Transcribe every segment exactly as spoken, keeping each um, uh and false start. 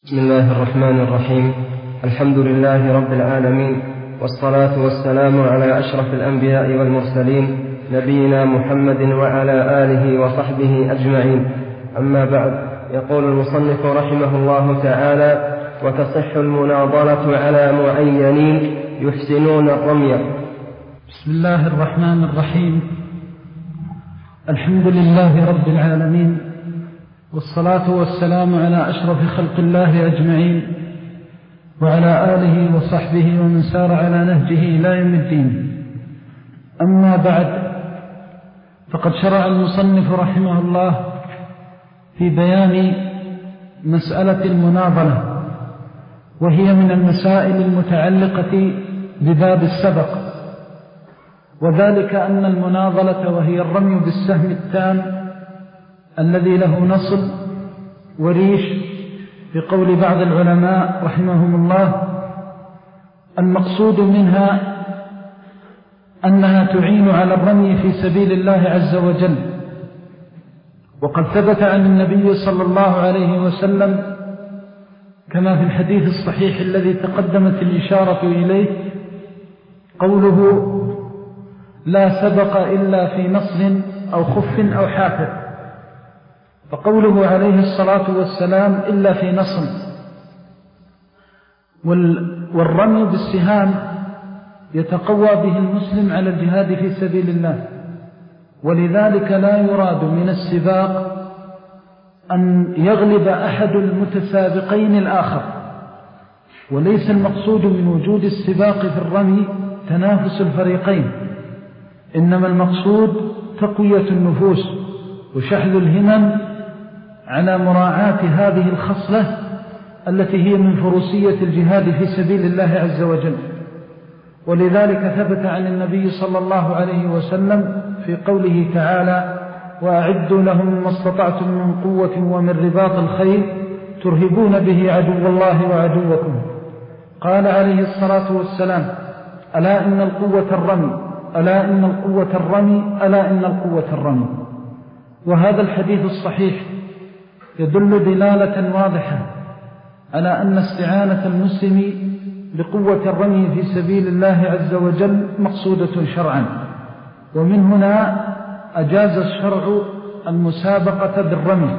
بسم الله الرحمن الرحيم. الحمد لله رب العالمين، والصلاة والسلام على أشرف الأنبياء والمرسلين نبينا محمد وعلى آله وصحبه أجمعين. أما بعد، يقول المصنف رحمه الله تعالى: وتصح المناظرة على معينين يحسنون الرمي. بسم الله الرحمن الرحيم. الحمد لله رب العالمين، والصلاة والسلام على أشرف خلق الله أجمعين، وعلى آله وصحبه ومن سار على نهجه إلى يوم الدين. أما بعد، فقد شرع المصنف رحمه الله في بيان مسألة المناظرة، وهي من المسائل المتعلقة بباب السبق، وذلك أن المناظرة وهي الرمي بالسهم التام الذي له نصل وريش، بقول بعض العلماء رحمهم الله المقصود منها أنها تعين على الرمي في سبيل الله عز وجل. وقد ثبت عن النبي صلى الله عليه وسلم كما في الحديث الصحيح الذي تقدمت الإشارة إليه قوله: لا سبق إلا في نصل أو خف أو حافر. فقوله عليه الصلاة والسلام إلا في نصل. والرمي بالسهام يتقوى به المسلم على الجهاد في سبيل الله، ولذلك لا يراد من السباق أن يغلب أحد المتسابقين الآخر، وليس المقصود من وجود السباق في الرمي تنافس الفريقين، إنما المقصود تقوية النفوس وشحذ الهمم على مراعاة هذه الخصلة التي هي من فروسية الجهاد في سبيل الله عز وجل. ولذلك ثبت عن النبي صلى الله عليه وسلم في قوله تعالى: وأعدوا لهم ما استطعتم من قوة ومن رباط الخيل ترهبون به عدو الله وعدوكم. قال عليه الصلاة والسلام: ألا إن القوة الرمي، ألا إن القوة الرمي، ألا إن القوة الرمي. وهذا الحديث الصحيح يدل دلالة واضحة على أن استعانة المسلم بقوة الرمي في سبيل الله عز وجل مقصودة شرعا. ومن هنا أجاز الشرع المسابقة بالرمي،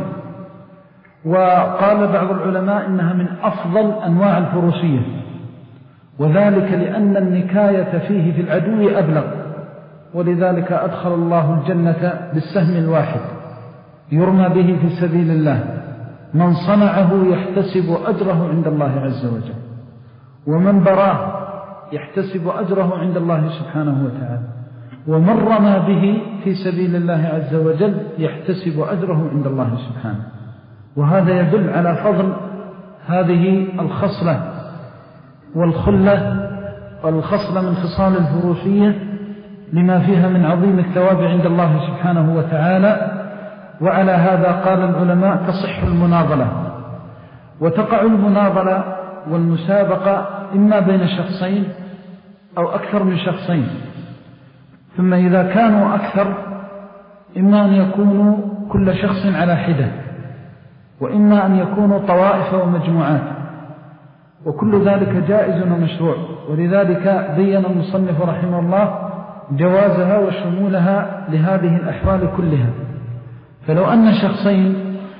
وقال بعض العلماء إنها من أفضل أنواع الفروسية، وذلك لأن النكاية فيه في العدو أبلغ، ولذلك أدخل الله الجنة بالسهم الواحد يرمى به في سبيل الله. من صنعه يحتسب أجره عند الله عز وجل، ومن براه يحتسب أجره عند الله سبحانه وتعالى، ومن رمى به في سبيل الله عز وجل يحتسب أجره عند الله سبحانه. وهذا يدل على فضل هذه الخصلة والخلة والخصلة من خصال الفروسية لما فيها من عظيم الثواب عند الله سبحانه وتعالى. وعلى هذا قال العلماء: تصح المناظرة. وتقع المناظرة والمسابقة إما بين شخصين أو أكثر من شخصين، ثم إذا كانوا أكثر إما أن يكونوا كل شخص على حدة، وإما أن يكونوا طوائف ومجموعات، وكل ذلك جائز ومشروع. ولذلك بيّن المصنف رحمه الله جوازها وشمولها لهذه الأحوال كلها. فلو أن شخصين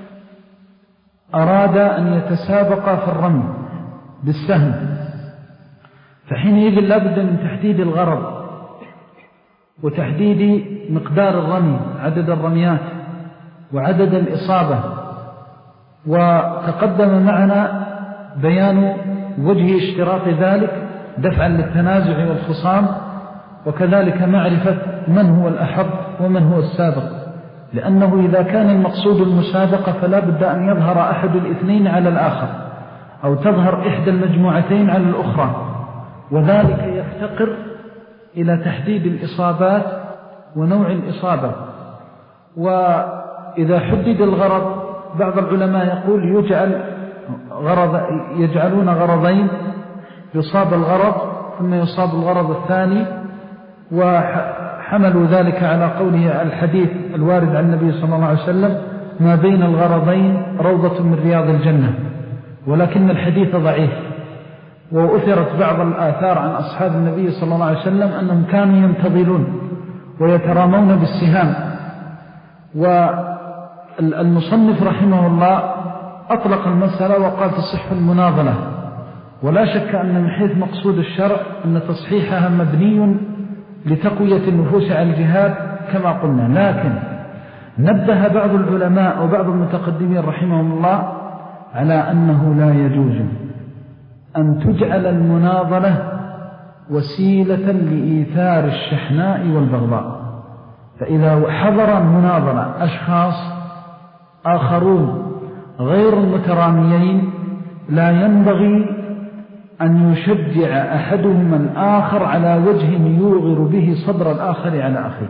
أراد أن يتسابقا في الرمي بالسهم، فحينئذ لابد من تحديد الغرض وتحديد مقدار الرمي، عدد الرميات وعدد الإصابة. وتقدم معنا بيان وجه اشتراط ذلك دفعا للتنازع والخصام، وكذلك معرفة من هو الأحظ ومن هو السابق، لأنه إذا كان المقصود المسابقة فلا بد أن يظهر أحد الاثنين على الآخر، أو تظهر إحدى المجموعتين على الأخرى، وذلك يفتقر إلى تحديد الإصابات ونوع الإصابة. وإذا حدد الغرض، بعض العلماء يقول يجعل غرض يجعلون غرضين، يصاب الغرض ثم يصاب الغرض الثاني، وحملوا ذلك على قوله الحديث الوارد عن النبي صلى الله عليه وسلم: ما بين الغرضين روضة من رياض الجنة. ولكن الحديث ضعيف. وأثرت بعض الآثار عن أصحاب النبي صلى الله عليه وسلم أنهم كانوا يمتضلون ويترامون بالسهام. والمصنف رحمه الله أطلق المسألة وقال تصح المناضلة، ولا شك أن من حيث مقصود الشرع أن تصحيحها مبني لتقوية النفوس على الجهاد كما قلنا. لكن نبه بعض العلماء وبعض المتقدمين رحمهم الله على أنه لا يجوز أن تجعل المناضلة وسيلة لإيثار الشحناء والبغضاء. فإذا حضر المناضلة أشخاص آخرون غير المتراميين لا ينبغي أن يشجع أحدهما الآخر على وجه يوغر به صدر الآخر على أخيه.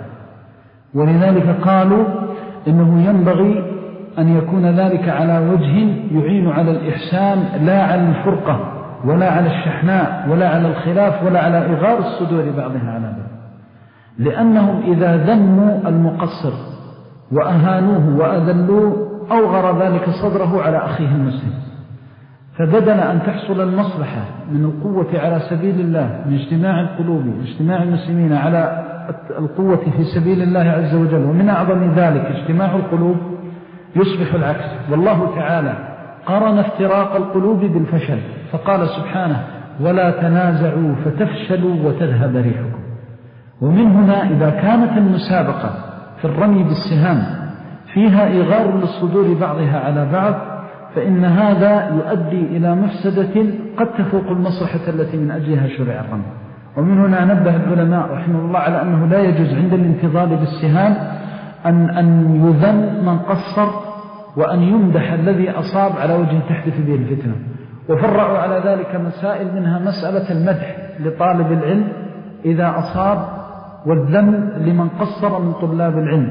ولذلك قالوا إنه ينبغي أن يكون ذلك على وجه يعين على الإحسان لا على الفرقة ولا على الشحناء ولا على الخلاف ولا على إغار الصدور بعضها على بعض. لأنهم إذا ذموا المقصر وأهانوه وأذلوه أوغر ذلك صدره على أخيه المسلم. فبدل أن تحصل المصلحة من القوة على سبيل الله، من اجتماع القلوب واجتماع المسلمين على القوة في سبيل الله عز وجل، ومن أعظم ذلك اجتماع القلوب، يصبح العكس. والله تعالى قرن افتراق القلوب بالفشل، فقال سبحانه ولا تنازعوا فتفشلوا وتذهب ريحكم. ومن هنا إذا كانت المسابقة في الرمي بالسهام فيها إغار للصدور بعضها على بعض، فإن هذا يؤدي إلى مفسدة قد تفوق المصلحة التي من أجلها شرع الرمي. ومن هنا نبه العلماء رحمه الله على أنه لا يجوز عند الانتظار بالسهام أن, أن يذم من قصر، وأن يمدح الذي أصاب على وجه تحدث به الفتنة. وفرعوا على ذلك مسائل، منها مسألة المدح لطالب العلم إذا أصاب، والذم لمن قصر من طلاب العلم.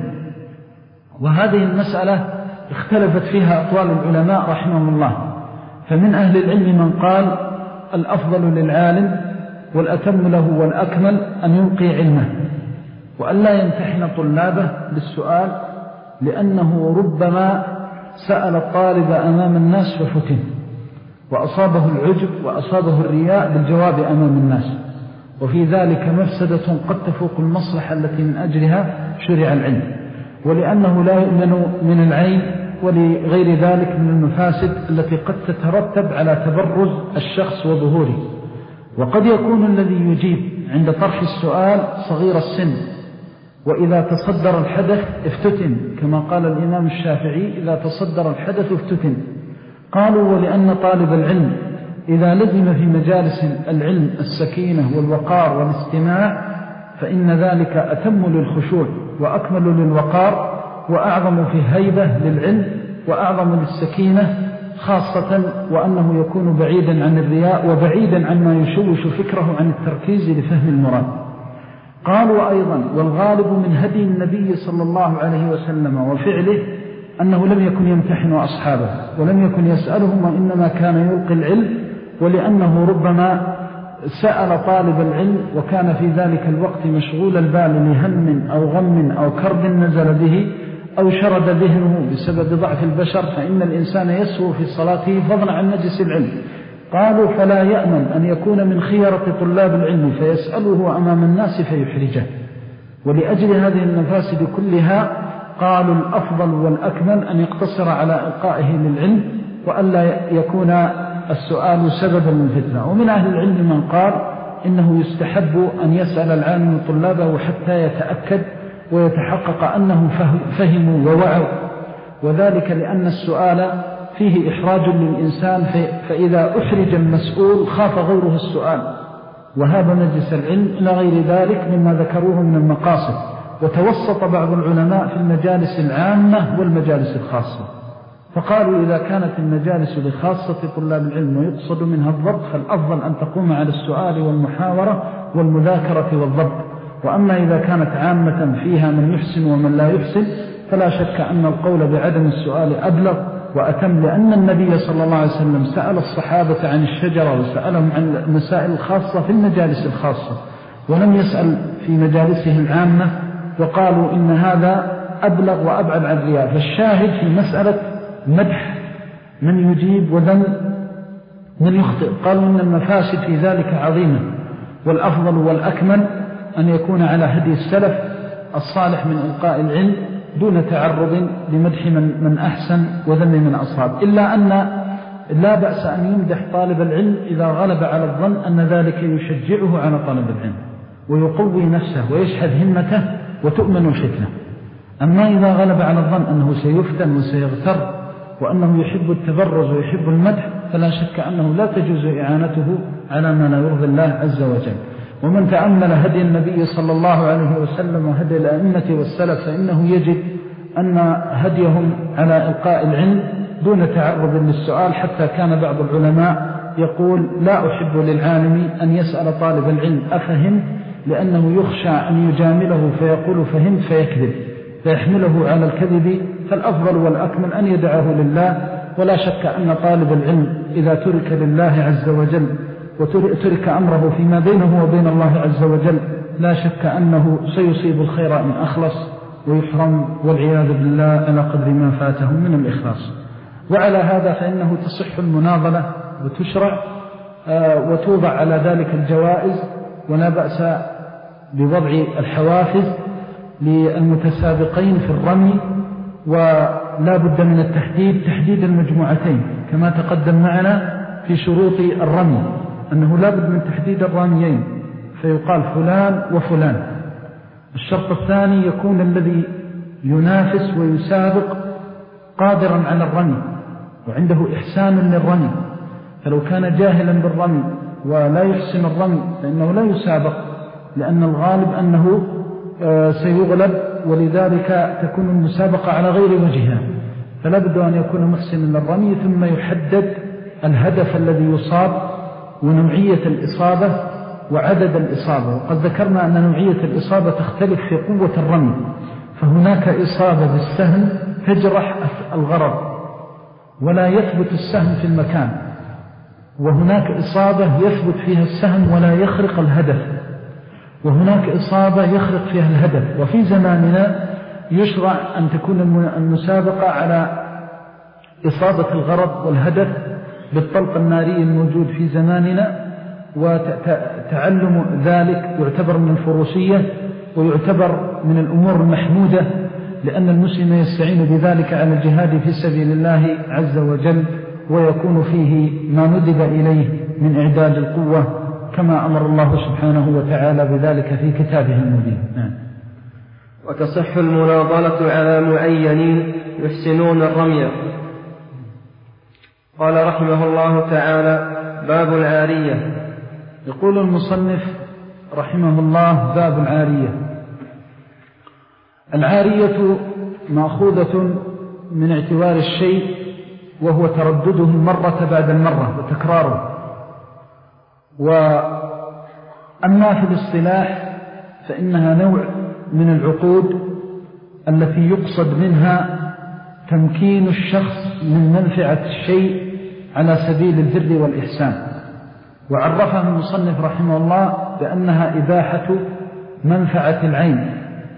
وهذه المسألة اختلفت فيها أطوال العلماء رحمهم الله. فمن أهل العلم من قال الأفضل للعالم والأتم له والأكمل أن يلقي علمه وأن لا يمتحن طلابه بالسؤال، لأنه ربما سأل الطالب أمام الناس ففتن وأصابه العجب وأصابه الرياء بالجواب أمام الناس، وفي ذلك مفسدة قد تفوق المصلحة التي من أجلها شرع العلم. ولأنه لا يؤمن من العين ولغير ذلك من المفاسد التي قد تترتب على تبرز الشخص وظهوره. وقد يكون الذي يجيب عند طرح السؤال صغير السن، وإذا تصدر الحدث افتتن، كما قال الإمام الشافعي إذا تصدر الحدث افتتن. قالوا ولأن طالب العلم إذا لزم في مجالس العلم السكينة والوقار والاستماع فإن ذلك أتم للخشوع وأكمل للوقار وأعظم في هيبة للعلم وأعظم للسكينة، خاصة وأنه يكون بعيدا عن الرياء وبعيدا عن ما يشوش فكره عن التركيز لفهم المراد. قالوا أيضا والغالب من هدي النبي صلى الله عليه وسلم وفعله أنه لم يكن يمتحن أصحابه ولم يكن يسألهم، وإنما كان يلقي العلم، ولأنه ربما سأل طالب العلم وكان في ذلك الوقت مشغول البال لهم أو غم أو كرب نزل به أو شرد ذهنه بسبب ضعف البشر، فإن الإنسان يسهو في صلاته فضلا عن نجس العلم. قالوا فلا يأمن أن يكون من خيرة طلاب العلم فيسأله أمام الناس فيحرجه. ولأجل هذه المفاسد كلها قالوا الأفضل والأكمل أن يقتصر على إلقائه للعلم وألا يكون السؤال سببا للفتنة. ومن أهل العلم من قال إنه يستحب أن يسأل العالم طلابه حتى يتأكد ويتحقق أنهم فهموا ووعوا، وذلك لأن السؤال فيه إحراج للإنسان، فإذا أحرج المسؤول خاف غيره السؤال وهذا نجس العلم إلى غير ذلك مما ذكروه من المقاصد. وتوسط بعض العلماء في المجالس العامة والمجالس الخاصة، فقالوا إذا كانت المجالس لخاصة طلاب العلم ويقصد منها الضبط فالأفضل أن تقوم على السؤال والمحاورة والمذاكرة والضبط. وأما إذا كانت عامة فيها من يحسن ومن لا يحسن فلا شك أن القول بعدم السؤال أبلغ وأتم، لأن النبي صلى الله عليه وسلم سأل الصحابة عن الشجرة وسألهم عن المسائل الخاصة في المجالس الخاصة، ولم يسأل في مجالسه العامة، وقالوا إن هذا أبلغ وأبعد عن الرياء. فالشاهد في مسألة مدح من يجيب وذن من يخطئ. قالوا إن المفاسد في ذلك عظيمة، والأفضل والأكمل أن يكون على هدي السلف الصالح من إلقاء العلم دون تعرض لمدح من, من أحسن وذم من أصحاب. إلا أن لا بأس أن يمدح طالب العلم إذا غلب على الظن أن ذلك يشجعه على طلب العلم ويقوي نفسه ويشحذ همته وتؤمن الفتنة. أما إذا غلب على الظن أنه سيفتن وسيغتر وأنه يحب التبرز ويحب المدح فلا شك أنه لا تجوز إعانته على ما لا يرضي الله عز وجل. ومن تأمل هدي النبي صلى الله عليه وسلم وهدي الأئمة والسلف فإنه يجد أن هديهم على إلقاء العلم دون تعرض للسؤال، حتى كان بعض العلماء يقول لا أحب للعالم أن يسأل طالب العلم أفهم، لأنه يخشى أن يجامله فيقول فهمت فيكذب فيحمله على الكذب، فالأفضل والأكمل أن يدعه لله. ولا شك أن طالب العلم إذا ترك لله عز وجل وترك أمره فيما بينه وبين الله عز وجل لا شك أنه سيصيب الخير إن أخلص ويحرم والعياذ بالله على قدر ما فاته من الإخلاص. وعلى هذا فإنه تصح المناضلة وتشرع وتوضع على ذلك الجوائز، ولا بأس بوضع الحوافز للمتسابقين في الرمي، ولا بد من التحديد تحديد المجموعتين كما تقدم معنا في شروط الرمي أنه لا بد من تحديد الراميين فيقال فلان وفلان. الشرط الثاني يكون الذي ينافس ويسابق قادرا على الرمي وعنده إحسان للرمي، فلو كان جاهلا بالرمي ولا يحسن الرمي فإنه لا يسابق، لأن الغالب أنه سيغلب، ولذلك تكون المسابقة على غير وجهها. فلا بد أن يكون محسنا للرمي، ثم يحدد الهدف الذي يصاب ونوعية الإصابة وعدد الإصابة. وقد ذكرنا أن نوعية الإصابة تختلف في قوة الرمي، فهناك إصابة بالسهم تجرح الغرض ولا يثبت السهم في المكان، وهناك إصابة يثبت فيها السهم ولا يخرق الهدف، وهناك إصابة يخرق فيها الهدف. وفي زماننا يشرع أن تكون المسابقة على إصابة الغرض والهدف بالطلق الناري الموجود في زماننا، وتعلم ذلك يعتبر من الفروسية ويعتبر من الأمور المحمودة، لأن المسلم يستعين بذلك على الجهاد في سبيل الله عز وجل، ويكون فيه ما ندب إليه من إعداد القوة كما أمر الله سبحانه وتعالى بذلك في كتابه المبين. نعم. وتصح المناضلة على معينين يحسنون الرمي. قال رحمه الله تعالى: باب العارية. يقول المصنف رحمه الله: باب العارية. العارية مأخوذة من اعتبار الشيء وهو تردده المرة بعد المرة وتكراره. وأما في الاصطلاح فإنها نوع من العقود التي يقصد منها تمكين الشخص من منفعة الشيء على سبيل البر والإحسان. وعرفها المصنف رحمه الله بأنها إباحة منفعة العين،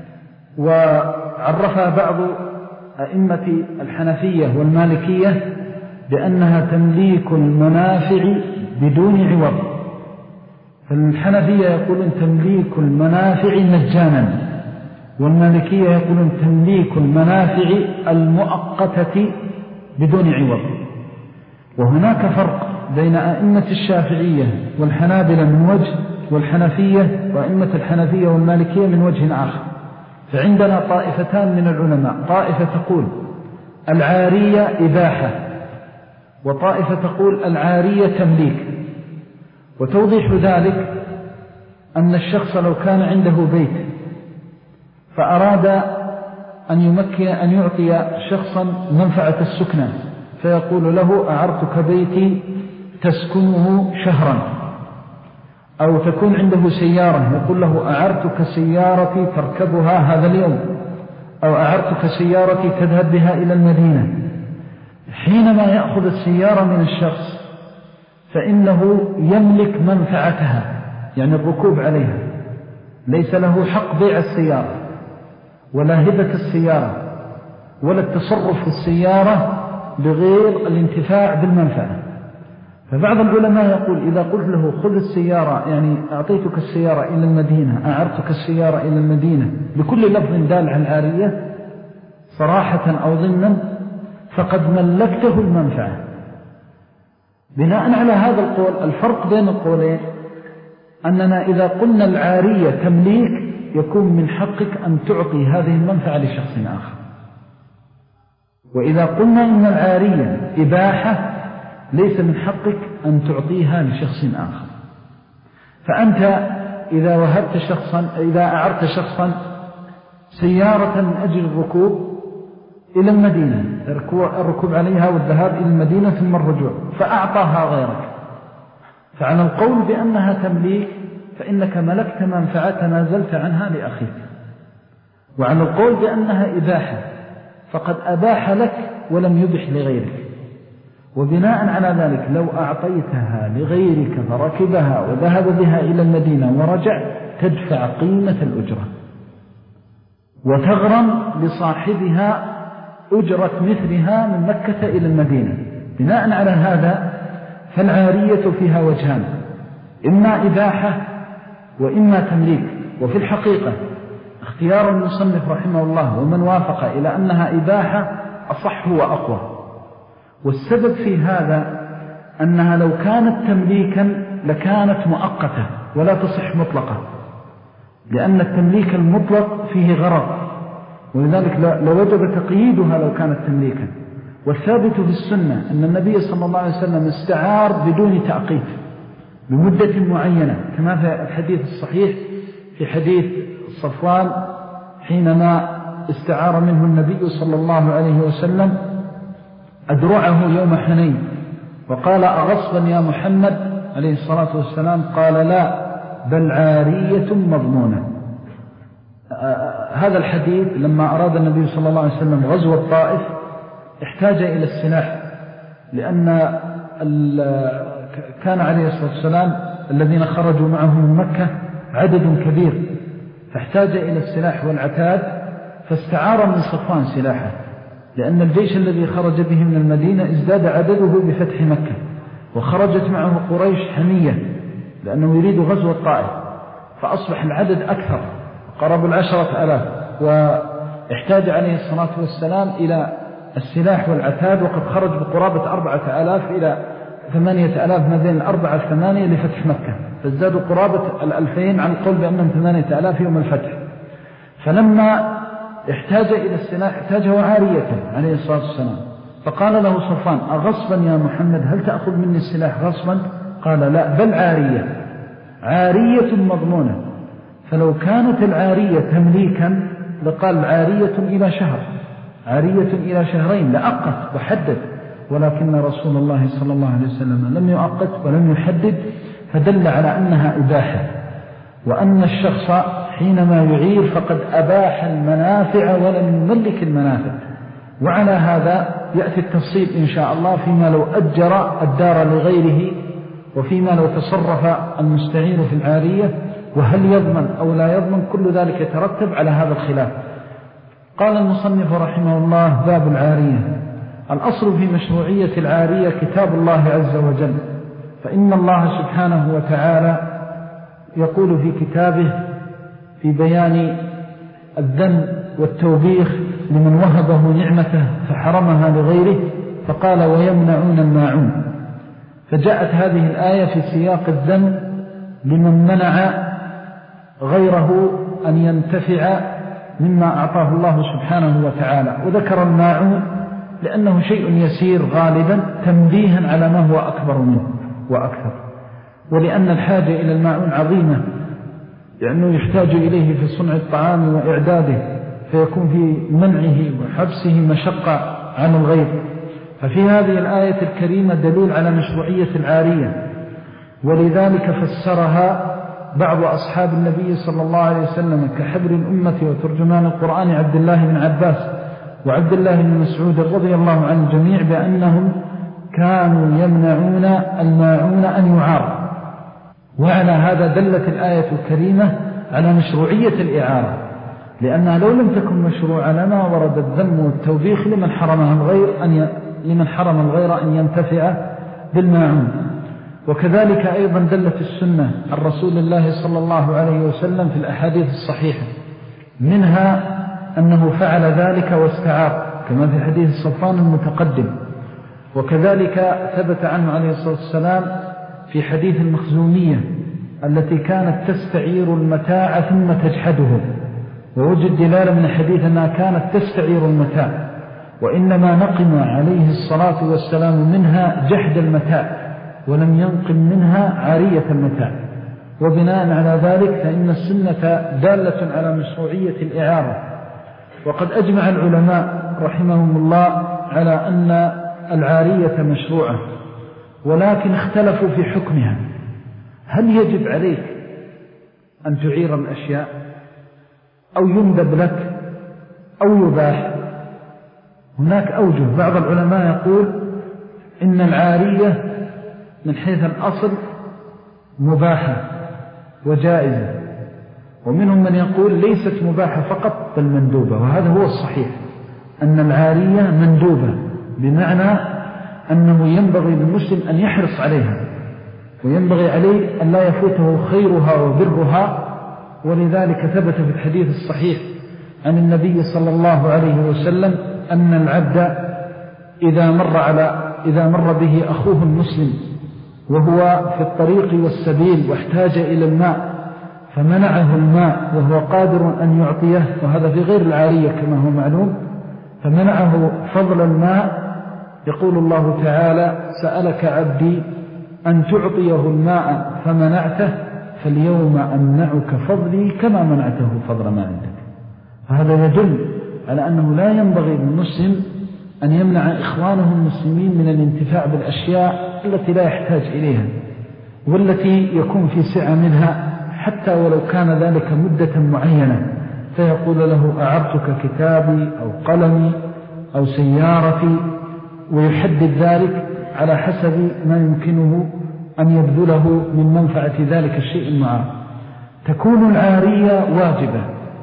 وعرفها بعض أئمة الحنفية والمالكية بأنها تمليك المنافع بدون عوض. فالحنفية يقولون تمليك المنافع مجانا، والمالكية يقولون تمليك المنافع المؤقتة بدون عوض. وهناك فرق بين أئمة الشافعية والحنابلة من وجه، والحنفية وأئمة الحنفية والمالكية من وجه آخر. فعندنا طائفتان من العلماء، طائفة تقول العارية إباحة، وطائفة تقول العارية تمليك. وتوضيح ذلك أن الشخص لو كان عنده بيت فأراد أن يمكن أن يعطي شخصا منفعة السكنة، فيقول له: أعرتك بيتي تسكنه شهرا. أو تكون عنده سيارة يقول له: أعرتك سيارتي تركبها هذا اليوم، أو أعرتك سيارتي تذهب بها إلى المدينة. حينما يأخذ السيارة من الشخص فإنه يملك منفعتها، يعني الركوب عليها، ليس له حق بيع السيارة ولا هبة السيارة ولا التصرف في السيارة بغير الانتفاع بالمنفعة. فبعض العلماء يقول إذا قلت له خذ السيارة، يعني أعطيتك السيارة إلى المدينة، أعرتك السيارة إلى المدينة، بكل لفظ دال عن العارية صراحة أو ضمنا، فقد ملكته المنفعة. بناء على هذا القول الفرق بين القولين أننا إذا قلنا العارية تمليك يكون من حقك أن تعطي هذه المنفعة لشخص آخر، وإذا قلنا إن العارية إباحة ليس من حقك أن تعطيها لشخص آخر. فأنت إذا وهبت شخصا، إذا أعرت شخصا سيارة من أجل الركوب إلى المدينة، الركوب عليها والذهاب إلى المدينة ثم الرجوع، فأعطاها غيرك، فعلى القول بأنها تمليك فإنك ملكت منفعة تنازلت عنها لأخيك، وعلى القول بأنها إباحة فقد أباح لك ولم يبح لغيرك. وبناء على ذلك لو أعطيتها لغيرك فركبها وذهب بها إلى المدينة ورجع تدفع قيمة الأجرة وتغرم لصاحبها أجرة مثلها من مكة إلى المدينة. بناء على هذا فالعارية فيها وجهان، إما إباحة وإما تمليك. وفي الحقيقة اختيار المصنف رحمه الله ومن وافق إلى أنها إباحة أصح وأقوى، والسبب في هذا أنها لو كانت تمليكا لكانت مؤقتة ولا تصح مطلقة، لأن التمليك المطلق فيه غرض، ولذلك لوجب تقييدها لو كانت تمليكا. والثابت في السنة أن النبي صلى الله عليه وسلم استعار بدون تأقيت بمدة معينة، كما في الحديث الصحيح في حديث صفوان حينما استعار منه النبي صلى الله عليه وسلم أدرعه يوم حنين وقال أغصبا يا محمد عليه الصلاة والسلام؟ قال لا، بل عارية مضمونة. آه هذا الحديث لما أراد النبي صلى الله عليه وسلم غزو الطائف احتاج إلى السلاح، لأن كان عليه الصلاة والسلام الذين خرجوا معه من مكة عدد كبير، فاحتاج إلى السلاح والعتاد، فاستعار من صفوان سلاحه، لأن الجيش الذي خرج به من المدينة ازداد عدده بفتح مكة، وخرجت معه قريش حمية لأنه يريد غزو الطائف، فأصبح العدد أكثر قرب العشرة ألاف، واحتاج عليه الصلاة والسلام إلى السلاح والعتاد، وقد خرج بقرابة أربعة ألاف إلى ثمانية ألاف ما بين الأربعة الثمانية لفتح مكة، فازدادوا قرابة الألفين عن القول بأنهم ثمانية ألاف يوم الفتح. فلما احتاج إلى السلاح احتاجه عارية عليه الصلاة والسلام، فقال له صفوان أغصبا يا محمد هل تأخذ مني السلاح غصبا؟ قال لا، بل عارية، عارية مضمونة. فلو كانت العارية تمليكا لقال عارية إلى شهر، عارية إلى شهرين، لأقت وحدد، ولكن رسول الله صلى الله عليه وسلم لم يؤقت ولم يحدد، فدل على أنها إباحة، وأن الشخص حينما يعير فقد أباح المنافع ولم يملك المنافع. وعلى هذا يأتي التفصيل إن شاء الله فيما لو أجر الدار لغيره، وفيما لو تصرف المستعير في العارية، وهل يضمن أو لا يضمن، كل ذلك يترتب على هذا الخلاف. قال المصنف رحمه الله باب العارية. الأصل في مشروعية العارية كتاب الله عز وجل، فإن الله سبحانه وتعالى يقول في كتابه في بيان الذم والتوبيخ لمن وهبه نعمته فحرمها لغيره، فقال ويمنعون الماعون. فجاءت هذه الآية في سياق الذم لمن منع غيره أن ينتفع مما أعطاه الله سبحانه وتعالى، وذكر الماعون لأنه شيء يسير غالبا تنبيها على ما هو أكبر منه وأكثر، ولأن الحاجة إلى الماعون عظيمة، لأنه يحتاج إليه في صنع الطعام وإعداده، فيكون في منعه وحبسه مشقة عن الغير. ففي هذه الآية الكريمة دليل على مشروعية العارية، ولذلك فسرها بعض أصحاب النبي صلى الله عليه وسلم كحبر الأمة وترجمان القرآن عبد الله بن عباس وعبد الله بن مسعود رضي الله عن الجميع بأنهم كانوا يمنعون الماعون أن يعار. وعلى هذا دلت الآية الكريمة على مشروعية الإعارة، لأنها لو لم تكن مشروعة لما ورد الذم والتوبيخ لمن حرمها الغير أن ي... لمن حرم الغير أن ينتفع بالماعون. وكذلك أيضا دلت السنة عن رسول الله صلى الله عليه وسلم في الأحاديث الصحيحة، منها أنه فعل ذلك واستعار كما في حديث صفوان المتقدم. وكذلك ثبت عنه عليه الصلاة والسلام في حديث المخزومية التي كانت تستعير المتاع ثم تجحده، ووجد دلالة من الحديث أنها كانت تستعير المتاع، وإنما نقم عليه الصلاة والسلام منها جحد المتاع ولم ينقم منها عارية المتاع. وبناء على ذلك فإن السنة دالة على مشروعية الإعارة. وقد أجمع العلماء رحمهم الله على أن العارية مشروعة، ولكن اختلفوا في حكمها. هل يجب عليك أن تعير الأشياء أو يندب لك أو يباح؟ هناك أوجه. بعض العلماء يقول إن العارية من حيث الأصل مباحة وجائزة، ومنهم من يقول ليست مباحة فقط بل مندوبة، وهذا هو الصحيح أن العارية مندوبة، بمعنى أنه ينبغي للمسلم أن يحرص عليها، وينبغي عليه أن لا يفوته خيرها وبرها. ولذلك ثبت في الحديث الصحيح عن النبي صلى الله عليه وسلم أن العبد إذا مر, على إذا مر به أخوه المسلم وهو في الطريق والسبيل واحتاج إلى الماء فمنعه الماء وهو قادر أن يعطيه، وهذا في غير العارية كما هو معلوم، فمنعه فضل الماء، يقول الله تعالى: سألك عبدي أن تعطيه الماء فمنعته فاليوم أمنعك فضلي كما منعته فضل ما عندك. فهذا يدل على أنه لا ينبغي للمسلم أن يمنع إخوانه المسلمين من الانتفاع بالأشياء التي لا يحتاج إليها والتي يكون في سعة منها، حتى ولو كان ذلك مدة معينة، فيقول له: أعرتك كتابي أو قلمي أو سيارتي، ويحدد ذلك على حسب ما يمكنه أن يبذله من منفعة ذلك الشيء المعار. تكون العارية واجبة،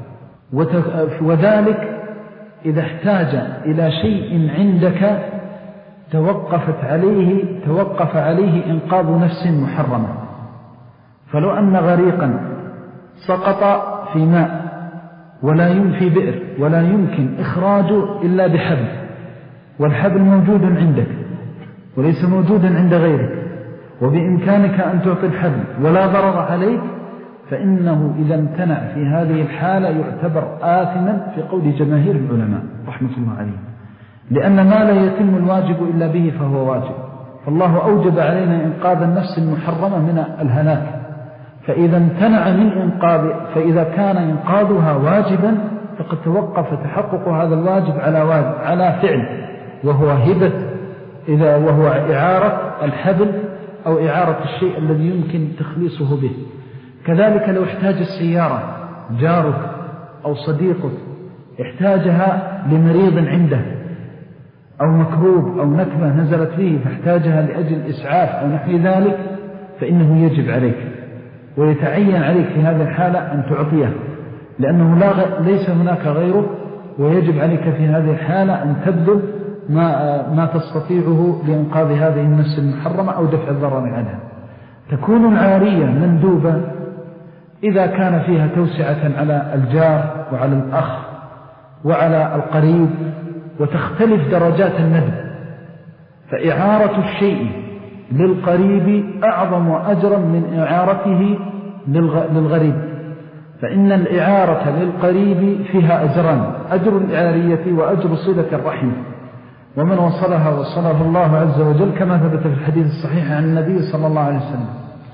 وذلك إذا احتاج إلى شيء عندك توقفت عليه توقف عليه إنقاذ نفس محرمة. فلو أن غريقا سقط في ماء ولا ينفي بئر ولا يمكن إخراجه إلا بحبل، والحبل موجود عندك وليس موجودا عند غيرك، وبإمكانك أن تعطي الحبل ولا ضرر عليك، فإنه إذا امتنع في هذه الحالة يعتبر آثما في قول جماهير العلماء رحمة الله عليهم، لأن ما لا يتم الواجب إلا به فهو واجب. فالله أوجب علينا إنقاذ النفس المحرمة من الهلاك، فإذا امتنع من إنقاذ فإذا كان إنقاذها واجبا فقد توقف تحقق هذا الواجب على واجب على فعل، وهو هبة إذا وهو إعارة الحبل أو إعارة الشيء الذي يمكن تخليصه به. كذلك لو احتاج السيارة جارك أو صديقك احتاجها لمريض عنده أو مكروب أو نكبة نزلت فيه فاحتاجها لأجل إسعاف أو نحو ذلك، فإنه يجب عليك ويتعين عليك في هذه الحالة أن تعطيه، لأنه لا غ... ليس هناك غيره، ويجب عليك في هذه الحالة أن تبذل ما, ما تستطيعه لإنقاذ هذه النفس المحرمة أو دفع الضرر عنها. تكون العارية مندوبة إذا كان فيها توسعة على الجار وعلى الأخ وعلى القريب، وتختلف درجات الندب. فإعارة الشيء للقريب أعظم أجرا من إعارته للغريب، فإن الإعارة للقريب فيها أجران: أجر الإعارية وأجر صلة الرحم، ومن وصلها وصله الله عز وجل كما ثبت في الحديث الصحيح عن النبي صلى الله عليه وسلم.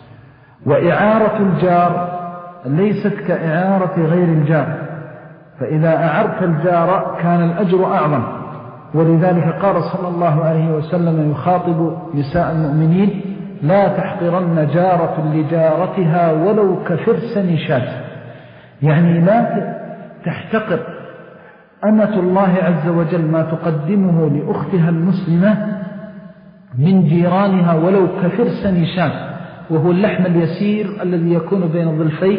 وإعارة الجار ليست كإعارة غير الجار، فإذا أعرت الجار كان الأجر أعظم، ولذلك قال صلى الله عليه وسلم يخاطب نساء المؤمنين: لا تحقرن جارة لجارتها ولو كفرس نشاة، يعني لا تحتقر أمة الله عز وجل ما تقدمه لأختها المسلمة من جيرانها ولو كفرس نشاة، وهو اللحم اليسير الذي يكون بين ظلفي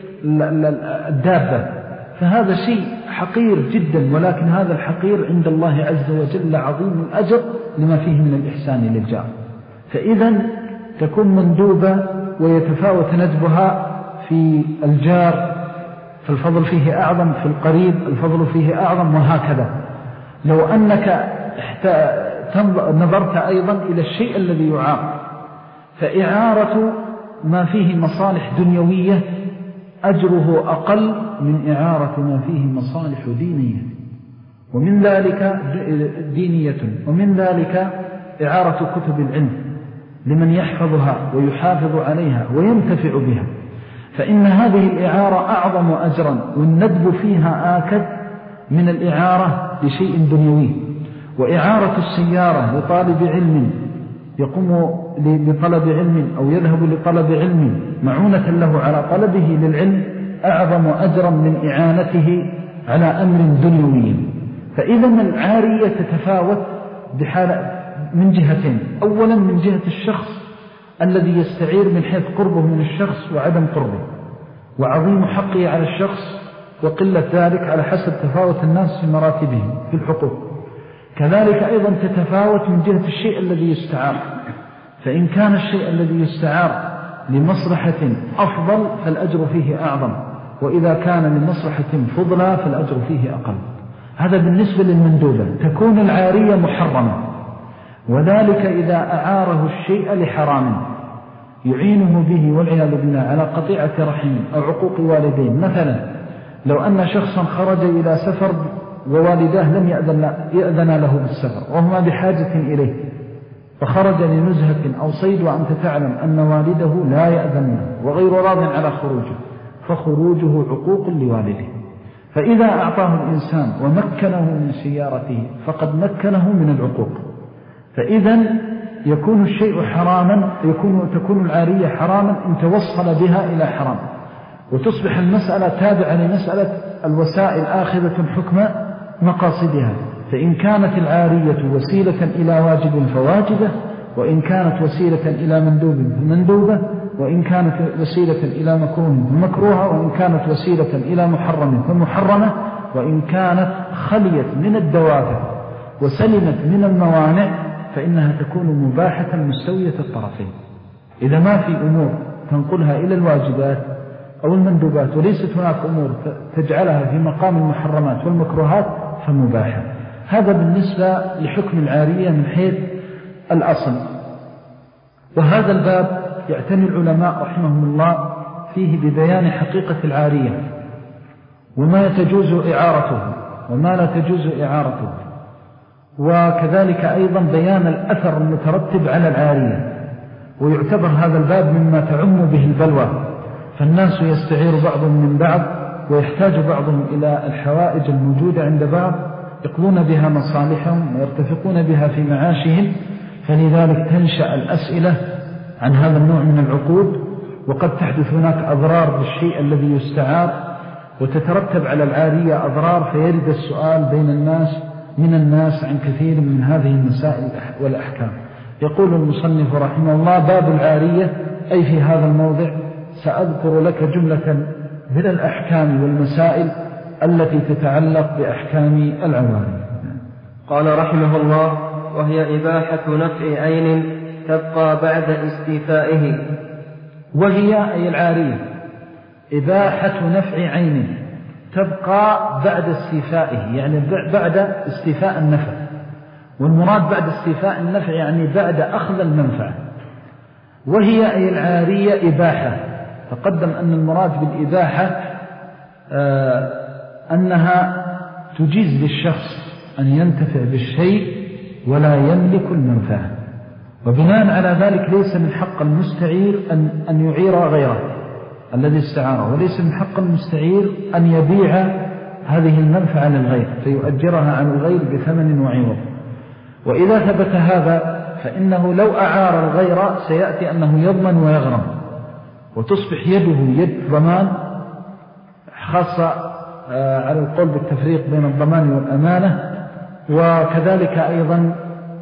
الدابة. فهذا شيء حقير جدا، ولكن هذا الحقير عند الله عز وجل عظيم الأجر لما فيه من الإحسان للجار. فإذا تكون مندوبة ويتفاوت ندبها في الجار فالفضل فيه أعظم، في القريب الفضل فيه أعظم، وهكذا. لو أنك نظرت أيضا إلى الشيء الذي يعار، فإعارة ما فيه مصالح دنيوية أجره أقل من إعارة ما فيه مصالح دينية، ومن ذلك دينية ومن ذلك إعارة كتب العلم لمن يحفظها ويحافظ عليها وينتفع بها، فإن هذه الإعارة أعظم أجرا والندب فيها آكد من الإعارة لشيء دنيوي. وإعارة السيارة لطالب علم يقوم لطلب علم أو يذهب لطلب علم معونة له على طلبه للعلم أعظم أجرا من إعانته على أمر دنيوي. فإذا العارية تتفاوت بحالة من جهتين: أولا من جهة الشخص الذي يستعير من حيث قربه من الشخص وعدم قربه، وعظيم حقه على الشخص وقلة ذلك على حسب تفاوت الناس في مراتبهم في الحقوق. كذلك أيضا تتفاوت من جهة الشيء الذي يستعار، فإن كان الشيء الذي يستعار لمصلحة أفضل فالأجر فيه أعظم، وإذا كان لمصلحة فضلى فالأجر فيه أقل. هذا بالنسبة للمندوبة. تكون العارية محرمة، وذلك إذا أعاره الشيء لحرام يعينه به والعياذ بالله على قطيعة رحم أو عقوق والدين. مثلا لو أن شخصا خرج إلى سفر ووالداه لم يأذن له بالسفر وهما بحاجة إليه، فخرج لنزهة أو صيد وأنت تعلم أن والده لا يأذن له وغير راض على خروجه، فخروجه عقوق لوالده. فإذا أعطاه الإنسان ومكنه من سيارته فقد مكنه من العقوق. فإذا يكون الشيء حراما، يكون تكون العارية حراما إن توصل بها إلى حرام، وتصبح المسألة تابعة لمسألة الوسائل آخذة حكم مقاصدها. فإن كانت العارية وسيلة إلى واجب فواجبة، وإن كانت وسيلة إلى مندوب فمندوبة، وإن كانت وسيلة إلى مكروه فمكروهة، وإن كانت وسيلة إلى محرم فمحرمة، وإن كانت خليت من الدوافع وسلمت من الموانع فإنها تكون مباحة مستوية الطرفين. إذا ما في أمور تنقلها إلى الواجبات أو المندوبات وليست هناك أمور تجعلها في مقام المحرمات والمكروهات فمباحة. هذا بالنسبة لحكم العارية من حيث الأصل. وهذا الباب يعتني العلماء رحمهم الله فيه ببيان حقيقة العارية وما تجوز إعارته وما لا تجوز إعارته، وكذلك أيضا بيان الأثر المترتب على العارية. ويعتبر هذا الباب مما تعم به البلوى، فالناس يستعير بعضهم من بعض ويحتاج بعضهم إلى الحوائج الموجودة عند بعض يقضون بها مصالحهم ويرتفقون بها في معاشهم، فلذلك تنشأ الأسئلة عن هذا النوع من العقود، وقد تحدث هناك أضرار بالشيء الذي يستعار وتترتب على العارية أضرار، فيرد السؤال بين الناس من الناس عن كثير من هذه المسائل والأحكام. يقول المصنف رحمه الله: باب العارية، أي في هذا الموضع سأذكر لك جملة من الأحكام والمسائل التي تتعلق بأحكام العواري. قال رحمه الله: وهي إباحة نفع عين تبقى بعد استيفائه. وهي أي العارية إباحة نفع عين تبقى بعد استيفائه، يعني بعد استيفاء النفع. والمراد بعد استيفاء النفع يعني بعد أخذ المنفعة. وهي أي العارية إباحة. تقدم أن المراد بالإباحة آه أنها تجيز للشخص أن ينتفع بالشيء ولا يملك المنفعة، وبناء على ذلك ليس من حق المستعير أن, أن يعير غيره الذي استعاره، وليس من حق المستعير أن يبيع هذه المنفعة للغير فيؤجرها عن الغير بثمن وعوض. وإذا ثبت هذا فإنه لو أعار الغير سيأتي أنه يضمن ويغرم، وتصبح يده يد ضمان، خاصة على القول بالتفريق بين الضمان والأمانة. وكذلك أيضا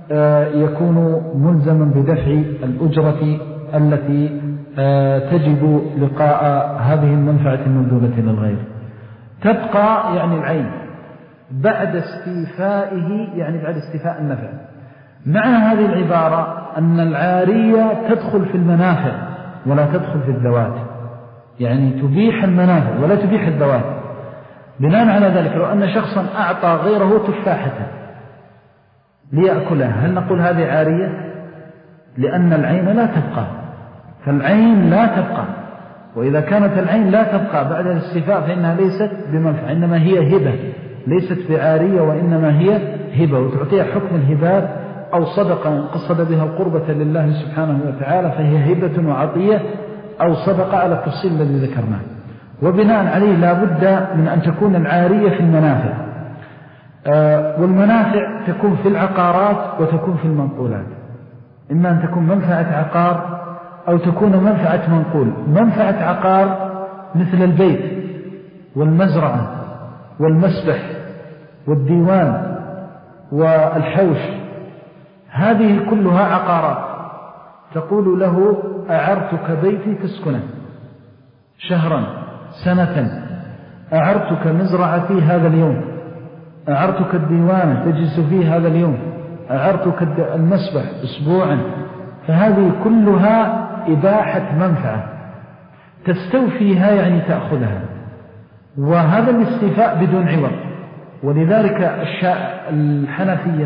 يكون ملزما بدفع الأجرة التي تجب لقاء هذه المنفعة المبذولة للغير. تبقى يعني العين بعد استيفائه، يعني بعد استيفاء النفع. مع هذه العبارة أن العارية تدخل في المنافع ولا تدخل في الذوات، يعني تبيح المنافع ولا تبيح الذوات. بناء على ذلك لو أن شخصا أعطى غيره تفاحة ليأكلها، هل نقول هذه عارية؟ لأن العين لا تبقى، فالعين لا تبقى، وإذا كانت العين لا تبقى بعد الاستيفاء فإنها ليست بمنفعة، إنما هي هبة، ليست بعارية وإنما هي هبة، وتعطيها حكم الهبات أو صدقة قصد بها القربة لله سبحانه وتعالى، فهي هبة وعطية أو صدقة على التفصيل الذي ذكرناه. وبناء عليه لا بد من أن تكون العارية في المنافع، آه والمنافع تكون في العقارات وتكون في المنقولات، إما أن تكون منفعة عقار أو تكون منفعة منقول. منفعة عقار مثل البيت والمزرعة والمسبح والديوان والحوش، هذه كلها عقارات، تقول له أعرتك بيتي تسكنه شهرا سنة، أعرتك مزرعتي هذا اليوم، أعرتك الديوان تجلس فيه هذا اليوم، أعرتك المسبح أسبوعا. فهذه كلها إباحة منفعة تستوفيها يعني تأخذها، وهذا الاستيفاء بدون عوض. ولذلك الحنفية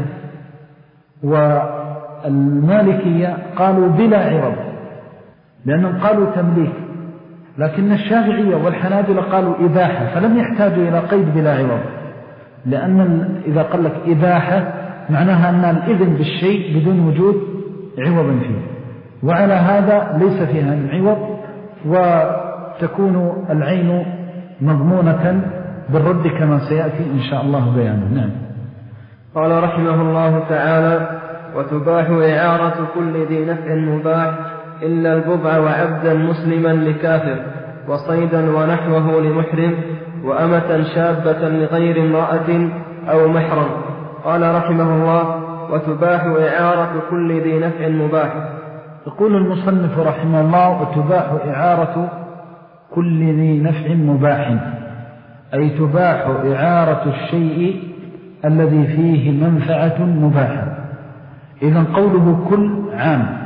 والمالكية قالوا بلا عوض لأنهم قالوا تمليك، لكن الشافعية والحنابلة قالوا إباحة، فلم يحتاجوا إلى قيد بلا عوض، لأن إذا قال لك إباحة معناها أن الإذن بالشيء بدون وجود عوض فيه، وعلى هذا ليس فيها من عوض، وتكون العين مضمونة بالرد كما سيأتي إن شاء الله بيانه. نعم. قال رحمه الله تعالى: وتباح إعارة كل ذي نفع مباح إلا البضع وعبدا مسلما لكافر، وصيدا ونحوه لمحرم، وأمة شابة لغير امرأة أو محرم. قال رحمه الله: وتباح إعارة كل ذي نفع مباح. يقول المصنف رحمه الله: وتباح إعارة كل ذي نفع مباح، أي تباح إعارة الشيء الذي فيه منفعة مباحة. إذن قوله كل عام،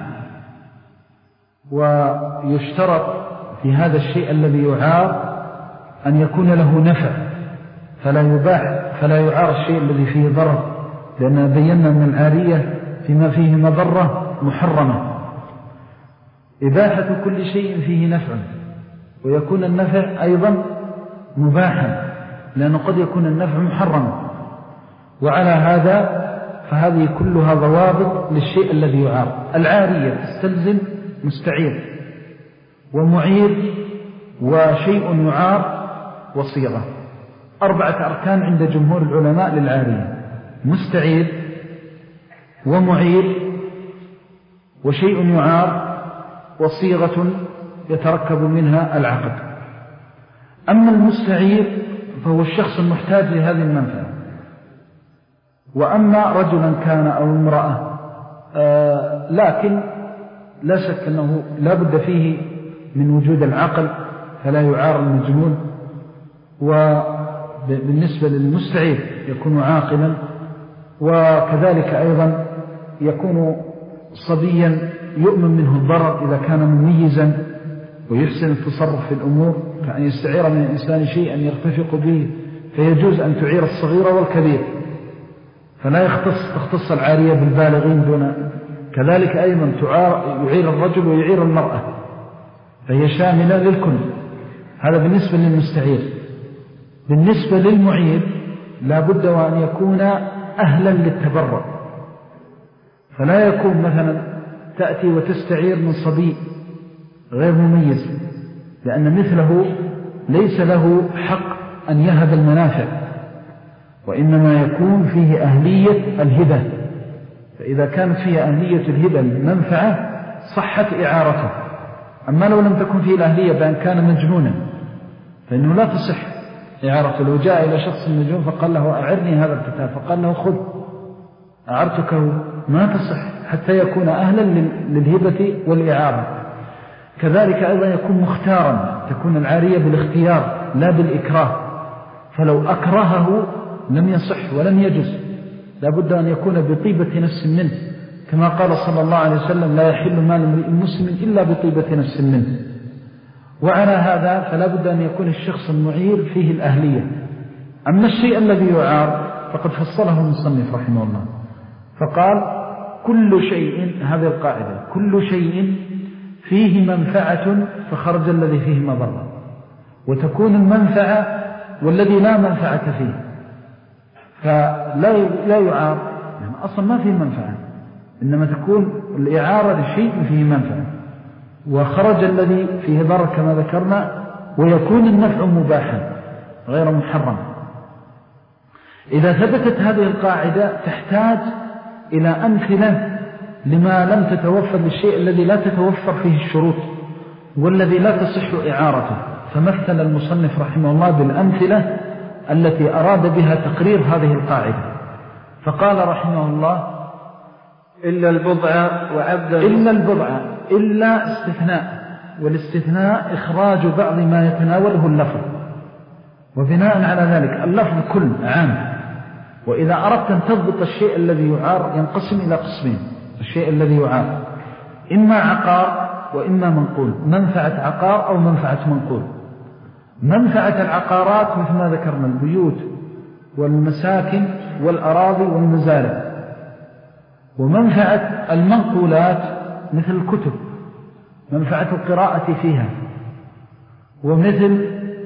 ويشترط في هذا الشيء الذي يعار أن يكون له نفع، فلا يباح فلا يعار الشيء الذي فيه ضرر، لأننا بينا من العارية فيما فيه مضرة محرمة. إباحة كل شيء فيه نفع، ويكون النفع أيضا مباحا، لأنه قد يكون النفع محرما. وعلى هذا فهذه كلها ضوابط للشيء الذي يعار. العارية تستلزم مستعير ومعير وشيء يعار وصيغة، أربعة أركان عند جمهور العلماء للعارية: مستعير ومعير وشيء يعار وصيغة يتركب منها العقد. أما المستعير فهو الشخص المحتاج لهذه المنفعة، وأما رجلا كان أو امرأة، آه لكن لا شك أنه لا بد فيه من وجود العقل فلا يعار المجنون. وبالنسبة للمستعير يكون عاقلا، وكذلك أيضا يكون صبيا يؤمن منه الضرر إذا كان مميزا ويحسن التصرف في الأمور، كأن يستعير من الإنسان شيئا يرتفق به، فيجوز أن تعير الصغير والكبير، فلا يختص تختص العارية بالبالغين دون. كذلك أيضا يعير الرجل ويعير المرأة، فهي شاملة للكل. هذا بالنسبة للمستعير. بالنسبة للمعير لا بد وأن يكون أهلا للتبرع، فلا يكون مثلا تأتي وتستعير من صبي غير مميز، لأن مثله ليس له حق أن يهب المنافع، وإنما يكون فيه أهلية الهبة. فإذا كانت فيها أهلية الهبة المنفعة صحت إعارته. أما لو لم تكن فيه الأهلية بأن كان مجنونا فإنه لا تصح إعارته. لو جاء إلى شخص مجنون فقال له أعرني هذا الكتاب، فقال له خذ أعرتكه، ما تصح حتى يكون أهلا للهبة والإعارة. كذلك أيضا يكون مختارا، تكون العارية بالاختيار لا بالإكراه، فلو أكرهه لم يصح ولم يجز، لا بد أن يكون بطيبة نفس منه، كما قال صلى الله عليه وسلم لا يحل مال امرئ مسلم إلا بطيبة نفس منه. وعلى هذا فلا بد أن يكون الشخص المعير فيه الأهلية. أما الشيء الذي يعار فقد فصله المصنف رحمه الله فقال كل شيء، هذه القاعدة، كل شيء فيه منفعة فخرج الذي فيه مضرة، وتكون المنفعة والذي لا منفعة فيه، فلا لا يعار، يعني أصلا ما فيه منفعة، إنما تكون الإعارة لشيء فيه منفعة وخرج الذي فيه ضرر كما ذكرنا، ويكون النفع مباحا غير محرم. إذا ثبتت هذه القاعدة تحتاج إلى أمثلة لما لم تتوفر للشيء الذي لا تتوفر فيه الشروط والذي لا تصح إعارته. فمثل المصنف رحمه الله بالأمثلة التي أراد بها تقرير هذه القاعدة، فقال رحمه الله إلا البضع وعبدا، إلا البضع، إلا استثناء، والاستثناء إخراج بعض ما يتناوله اللفظ، وبناء على ذلك اللفظ كل عام. وإذا أردت أن تضبط الشيء الذي يعار ينقسم إلى قسمين: الشيء الذي يعار إما عقار وإما منقول، منفعة عقار أو منفعة منقول. منفعة العقارات مثل ما ذكرنا البيوت والمساكن والأراضي والمزارع، ومنفعة المنقولات مثل الكتب، منفعة القراءة فيها، ومثل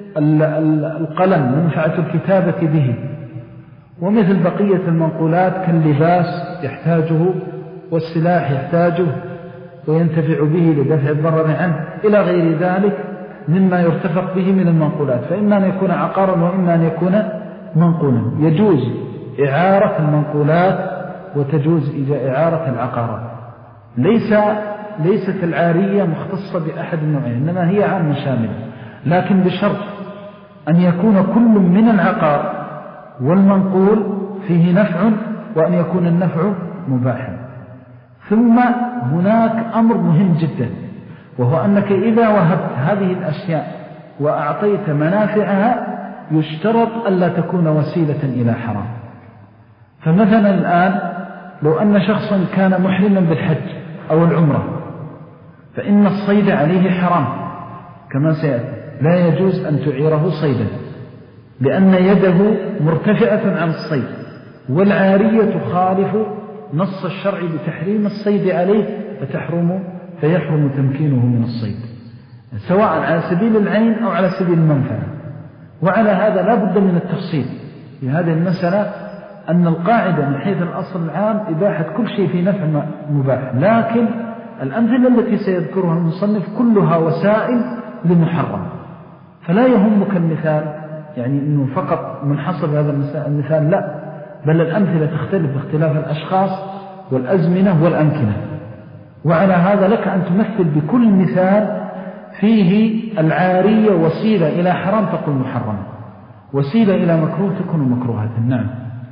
القلم منفعة الكتابة به، ومثل بقية المنقولات كاللباس يحتاجه والسلاح يحتاجه وينتفع به لدفع الضرر عنه إلى غير ذلك مما يرتفق به من المنقولات، فإما أن يكون عقارا وإما أن يكون منقولا. يجوز إعارة المنقولات وتجوز إعارة العقارات. ليس ليست العارية مختصة بأحد النوعين، إنما هي عامة شاملة، لكن بشرط أن يكون كل من العقار والمنقول فيه نفع وأن يكون النفع مباحا. ثم هناك أمر مهم جدا، وهو أنك إذا وهبت هذه الأشياء وأعطيت منافعها يشترط ألا تكون وسيلة إلى حرام. فمثلا الآن لو أن شخصا كان محرما بالحج أو العمرة فإن الصيد عليه حرام كما سيأتي، لا يجوز أن تعيره صيدا لأن يده مرتفعة عن الصيد، والعارية تخالف نص الشرع بتحريم الصيد عليه فتحرم فيحرم تمكينه من الصيد، سواء على سبيل العين أو على سبيل المنفعة. وعلى هذا لا بد من التفصيل في هذه المسألة، أن القاعدة من حيث الأصل العام إباحة كل شيء في نفع مباح، لكن الأمثلة التي سيذكرها المصنف كلها وسائل لمحرم، فلا يهمك المثال يعني أنه فقط منحصر هذا المثال، لا، بل الأمثلة تختلف باختلاف الأشخاص والأزمنة والأمكنة. وعلى هذا لك أن تمثل بكل مثال فيه العارية وسيلة إلى حرام تكون محرم، وسيلة إلى مكروه تكون مكروهة. نعم.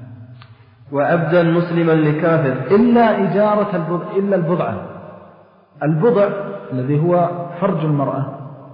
وعبدا مسلما لكافر إلا إجارة البضع، إلا البضع. البضع الذي هو فرج المرأة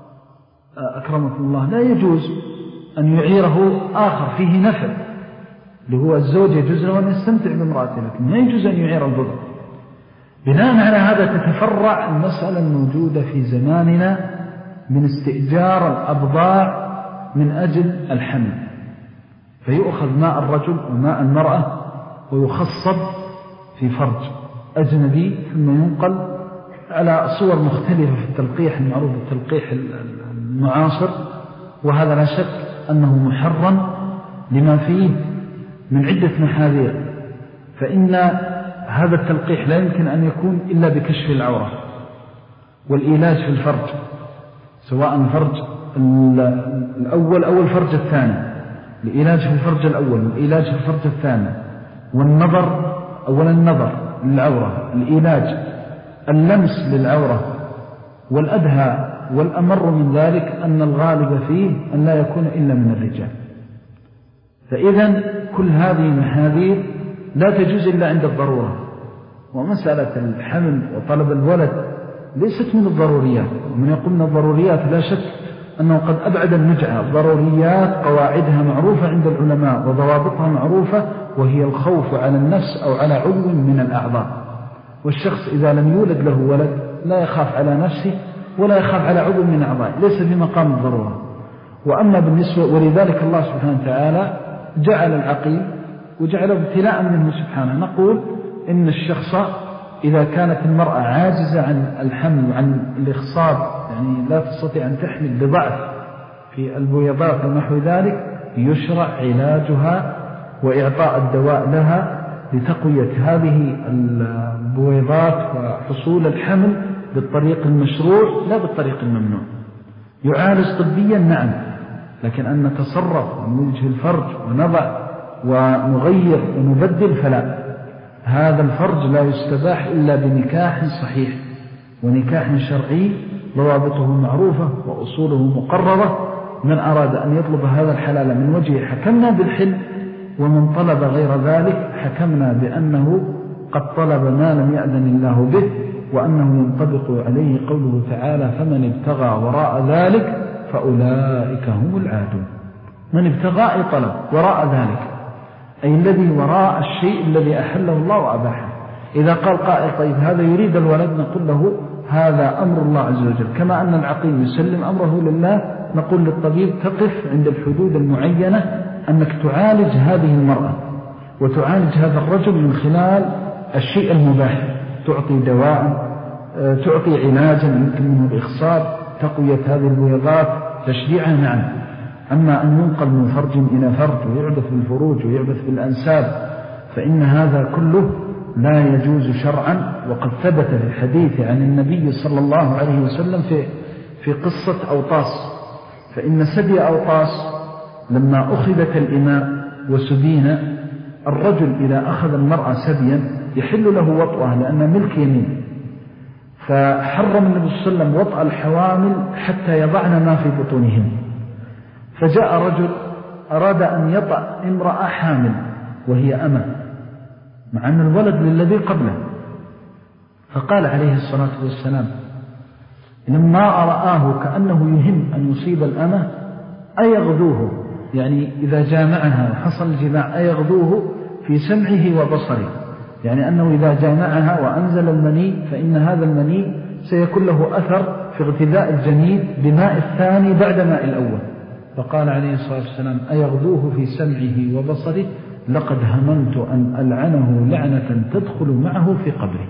أكرمكم الله لا يجوز أن يعيره آخر فيه نفع، اللي هو الزوج يجوز له أن يستمتع بامرأته، لكن ما يجوز أن يعير البضع. بناء على هذا تتفرع المسألة الموجودة في زماننا من استئجار الأبضاع من أجل الحمل، فيؤخذ ماء الرجل وماء المرأة ويخصب في فرج أجنبي ثم ينقل على صور مختلفة في التلقيح المعروف التلقيح المعاصر، وهذا لا شك أنه محرم لما فيه من عدة محاذير. فإن هذا التلقيح لا يمكن أن يكون إلا بكشف العورة والإيلاج في الفرج، سواء الفرج الأول أو الفرج الثاني، الإيلاج في الفرج الأول والإيلاج في الفرج الثاني، والنظر أولا النظر للعورة، الإيلاج، اللمس للعورة، والأدهى والأمر من ذلك أن الغالب فيه أن لا يكون إلا من الرجال. فإذا كل هذه المحاذير لا تجوز إلا عند الضرورة. ومسألة الحمل وطلب الولد ليست من الضروريات، ومن يقول من الضروريات لا شك أنه قد أبعد النجعة. الضروريات قواعدها معروفة عند العلماء وضوابطها معروفة، وهي الخوف على النفس أو على عضو من الأعضاء. والشخص إذا لم يولد له ولد لا يخاف على نفسه ولا يخاف على عضو من أعضائه، ليس في مقام الضرورة. وأما بالنسبة ولذلك الله سبحانه وتعالى جعل العقيم وجعله ابتلاء منه سبحانه. نقول إن الشخص إذا كانت المرأة عاجزة عن الحمل وعن الإخصاب، يعني لا تستطيع أن تحمل بضعف في البويضات ونحو ذلك، يشرع علاجها وإعطاء الدواء لها لتقوية هذه البويضات وحصول الحمل بالطريق المشروع لا بالطريق الممنوع. يعالج طبيا نعم، لكن أن نتصرف ونوجه الفرج ونضع ونغير ونبدل فلا. هذا الفرج لا يستباح إلا بنكاح صحيح ونكاح شرعي ضوابطه معروفة وأصوله مقررة. من أراد أن يطلب هذا الحلال من وجهه حكمنا بالحل، ومن طلب غير ذلك حكمنا بأنه قد طلب ما لم يأذن الله به، وأنه ينطبق عليه قوله تعالى فمن ابتغى وراء ذلك فأولئك هم العادون. من ابتغى أي طلب وراء ذلك، أي الذي وراء الشيء الذي أحله الله وأباحه. إذا قال قائل طيب هذا يريد الولد، نقول له هذا أمر الله عز وجل. كما أن العقيم يسلم أمره لله، نقول للطبيب تقف عند الحدود المعينة أنك تعالج هذه المرأة وتعالج هذا الرجل من خلال الشيء المباح، تعطي دواء، تعطي علاجا يمكن منه الإخصاب، تقوية هذه البيضات، تشجيعها نعم. أما أن ينقل من فرج إلى فرج ويعبث بالفروج ويعبث بالأنساب فإن هذا كله لا يجوز شرعا. وقد ثبت في الحديث عن النبي صلى الله عليه وسلم في في قصة أوطاس، فإن سبي أوطاس لما أخذت الإماء وسبينا، الرجل إذا أخذ المرأة سبيا يحل له وطئها لأنه ملك يمين، فحرم النبي صلى الله عليه وسلم وطأ الحوامل حتى يضعن ما في بطونهم. فجاء رجل أراد أن يطأ امرأة حامل وهي أمة مع أن الولد للذي قبله، فقال عليه الصلاة والسلام لما رآه كأنه يهم أن يصيب الأمة أيغذوه، يعني إذا جامعها وحصل الجماع أيغذوه في سمعه وبصره، يعني أنه إذا جامعها وأنزل المني فإن هذا المني سيكون له أثر في اغتذاء الجنين بماء الثاني بعد ماء الأول. فقال عليه الصلاة والسلام أيغذوه في سمعه وبصره لقد هممت أن ألعنه لعنة تدخل معه في قبره.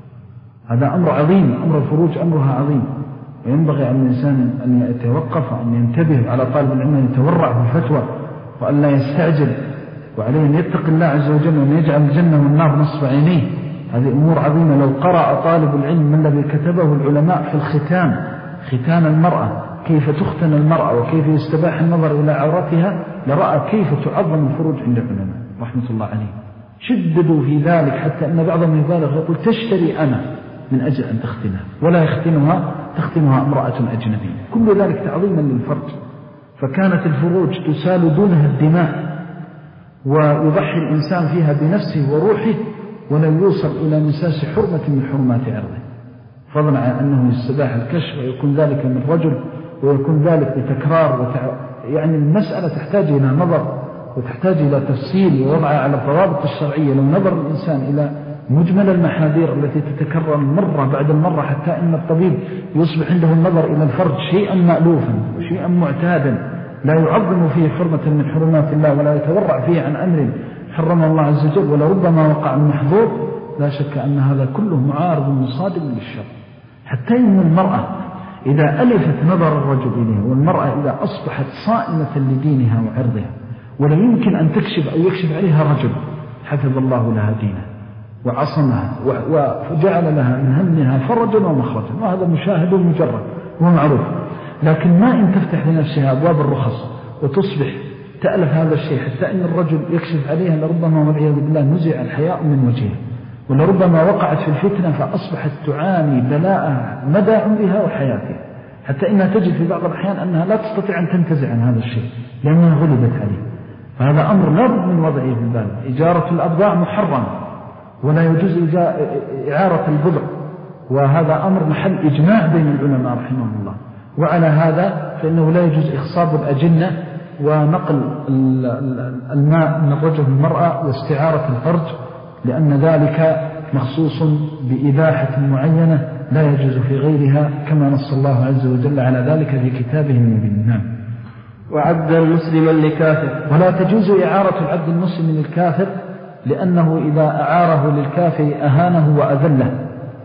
هذا أمر عظيم، أمر الفروج أمرها عظيم، وينبغي على الإنسان أن يتوقف وأن ينتبه، على طالب العلم أن يتورع بالفتوى وأن لا يستعجل، وعليه أن يتق الله عز وجل وأن يجعل الجنة والنار نصب عينيه. هذه أمور عظيمة. لو قرأ طالب العلم من الذي كتبه العلماء في الختان، ختان المرأة، كيف تختن المرأة وكيف يستباح النظر إلى عورتها، لرأى كيف تعظم الفروج عند العلماء رحمة الله عليه. شددوا في ذلك حتى أن بعضهم يبالغ يقول تشتري أنا من أجل أن تختنها، ولا يختنها تختنها امرأة أجنبية. كل ذلك تعظيما للفرج. فكانت الفروج تسال دونها الدماء، ويضحي الإنسان فيها بنفسه وروحه، ولا يوصل إلى مساس حرمة من حرمات عرضه، فضلا عن أنه يستباح الكشف ويكون ذلك من رجل، ويكون ذلك بتكرار وتع... يعني المسألة تحتاج إلى نظر وتحتاج إلى تفصيل ووضعها على الضوابط الشرعية. لو نظر الإنسان إلى مجمل المحاذير التي تتكرر مرة بعد المرة حتى إن الطبيب يصبح عنده النظر إلى الفرج شيئا مألوفا وشيئا معتادا لا يعظم فيه حرمة من حرمات الله ولا يتورع فيه عن أمر حرم الله عز وجل، ولربما وقع المحظور، لا شك أن هذا كله معارض مصادم للشر. حتى إن المرأة إذا ألفت نظر الرجل إليها، والمرأة إذا أصبحت صائمة لدينها وعرضها ولا يمكن أن تكشف أو يكشف عليها رجل، حفظ الله لها دينها وعصمها وجعل لها من همها فرجا ومخرجا، وهذا مشاهد مجرد ومعروف. لكن ما إن تفتح لنفسها أبواب الرخص وتصبح تألف هذا الشيء حتى إن الرجل يكشف عليها، لربما والعياذ بالله نزع الحياء من وجهها، ولربما وقعت في الفتنة فأصبحت تعاني بلاء مدى عمرها وحياتها، حتى إنها تجد في بعض الأحيان أنها لا تستطيع أن تنتزع عن هذا الشيء لأنها غلبت عليه. فهذا أمر لا بد من وضعه في البال. إجارة الأبضاع محرم، ولا يجوز إعارة البضع، وهذا أمر محل إجماع بين العلماء رحمه الله. وعلى هذا فإنه لا يجوز إخصاب الأجنة ونقل الماء من الرجل المرأة واستعارة الفرج، لأن ذلك مخصوص بإباحة معينة لا يجوز في غيرها، كما نص الله عز وجل على ذلك في كتابه المبين. نعم. وعبدا مسلما لكافر. ولا تجوز إعارة العبد المسلم للكافر، لأنه إذا أعاره للكافر أهانه وأذله.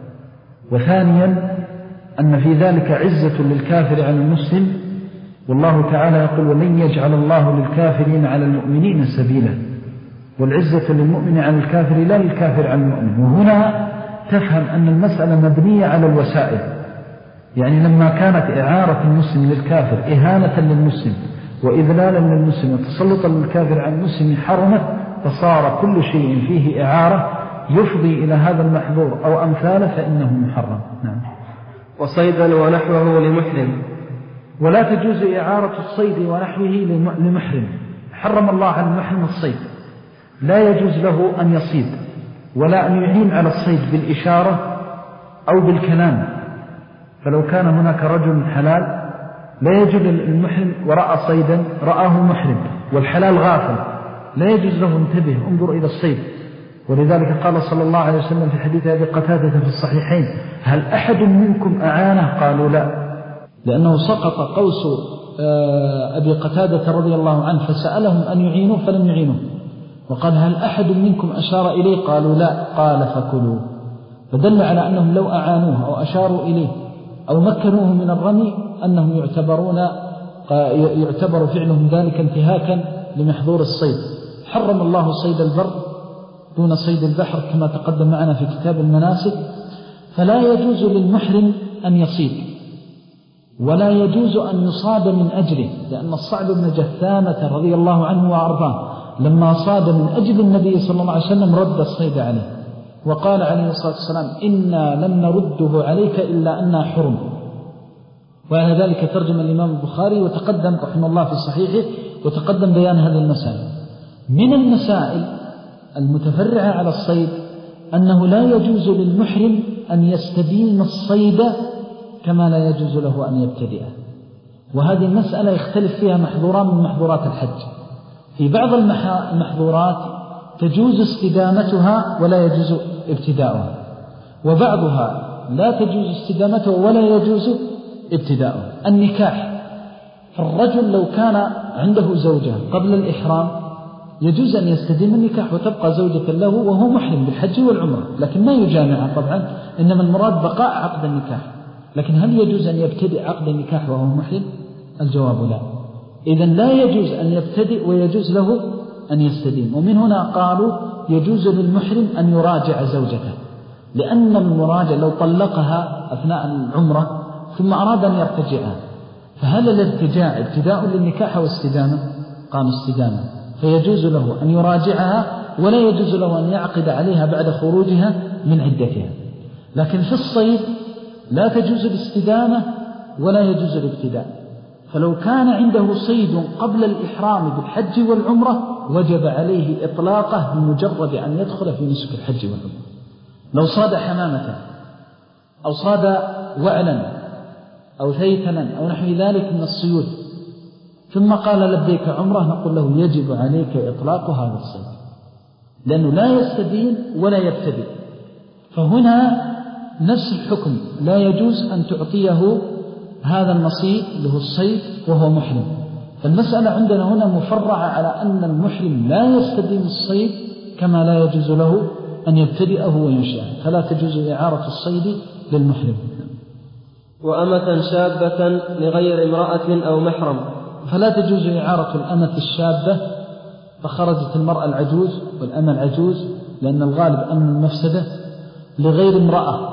وثانيا أن في ذلك عزة للكافر على المسلم، والله تعالى يقول ولن يجعل الله للكافرين على المؤمنين سبيلا، والعزة للمؤمن على الكافر لا للكافر على المؤمن. وهنا تفهم أن المسألة مبنية على الوسائل، يعني لما كانت إعارة المسلم للكافر إهانة للمسلم وإذلالا للمسلم وتسلطا للكافر على المسلم حرمت، فصار كل شيء فيه إعارة يفضي إلى هذا المحظور أو أمثاله فإنه محرم. نعم. وصيدا ونحوه لمحرم. ولا تجوز إعارة الصيد ونحوه لمحرم. حرم الله على المحرم الصيد، لا يجوز له أن يصيد ولا أن يعين على الصيد بالإشارة أو بالكلام. فلو كان هناك رجل حلال لا يجوز المحرم ورأى صيدا رآه محرم والحلال غافل، لا يجوز له انتبه انظر إلى الصيد. ولذلك قال صلى الله عليه وسلم في حديث أبي قتادة في الصحيحين هل أحد منكم أعانه؟ قالوا لا، لأنه سقط قوس أبي قتادة رضي الله عنه فسألهم أن يعينوا فلم يعينوا، وقال هل أحد منكم أشار إليه؟ قالوا لا، قال فكلوا. فدل على أنهم لو أعانوه أو أشاروا إليه أو مكنوه من الرمي أنهم يعتبرون يعتبر فعلهم ذلك انتهاكا لمحظور الصيد. حرم الله صيد البر دون صيد البحر كما تقدم معنا في كتاب المناسك. فلا يجوز للمحرم أن يصيد ولا يجوز أن يصاد من أجله، لأن الصعب بن جثامة رضي الله عنه وأرضاه لما صاد من أجل النبي صلى الله عليه وسلم رد الصيد عليه، وقال عليه الصلاة والسلام إنا لم نرده عليك إلا أننا حرم. وعلى ذلك ترجم الإمام البخاري وتقدم رحمه الله في صحيحه وتقدم بيان هذه المسائل. من المسائل المتفرعة على الصيد أنه لا يجوز للمحرم أن يستدين الصيد كما لا يجوز له أن يبتدئه، وهذه المسألة يختلف فيها محظوران من محظورات الحج. في بعض المحظورات تجوز استدامتها ولا يجوز ابتداؤها، وبعضها لا تجوز استدامته ولا يجوز ابتداؤه. النكاح، فالرجل لو كان عنده زوجة قبل الإحرام يجوز أن يستديم النكاح وتبقى زوجة له وهو محرم بالحج والعمرة، لكن ما يجامعها طبعا، إنما المراد بقاء عقد النكاح. لكن هل يجوز أن يبتدئ عقد النكاح وهو محرم؟ الجواب لا. إذن لا يجوز أن يبتدئ ويجوز له أن يستديم. ومن هنا قالوا يجوز للمحرم أن يراجع زوجته، لأن المراجع لو طلقها أثناء العمرة ثم أراد أن يرتجعها، فهل الارتجاع ابتداء للنكاح واستدامة؟ قام استدامة، فيجوز له أن يراجعها ولا يجوز له أن يعقد عليها بعد خروجها من عدتها. لكن في الصيد لا تجوز الاستدامة ولا يجوز الابتداء. فلو كان عنده صيد قبل الإحرام بالحج والعمرة وجب عليه إطلاقه بمجرد أن يدخل في نسك الحج والعمرة. لو صاد حمامة أو صاد وعلا أو ثيتنا أو نحو ذلك من الصيود ثم قال لبيك عمره، نقول له يجب عليك إطلاق هذا الصيد، لأنه لا يستدين ولا يبتدئ. فهنا نفس الحكم، لا يجوز أن تعطيه هذا النصيب له الصيد وهو محرم. فالمسألة عندنا هنا مفرعة على أن المحرم لا يستدين الصيد كما لا يجوز له أن يبتدئه وينشأه، فلا تجوز إعارة الصيد للمحرم. وأمة شابة لغير امرأة أو محرم، فلا تجوز إعارة الأمة الشابة، فخرجت المرأة العجوز والأمة العجوز، لأن الغالب أن المفسدة لغير امرأة.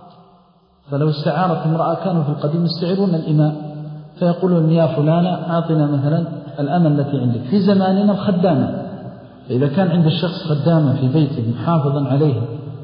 فلو استعارت امرأة كانوا في القديم يستعيرون الإماء فيقولون يا فلانة أعطنا مثلا الأمة التي عندك. في زماننا الخدامة، فإذا كان عند الشخص خدامة في بيته محافظا عليها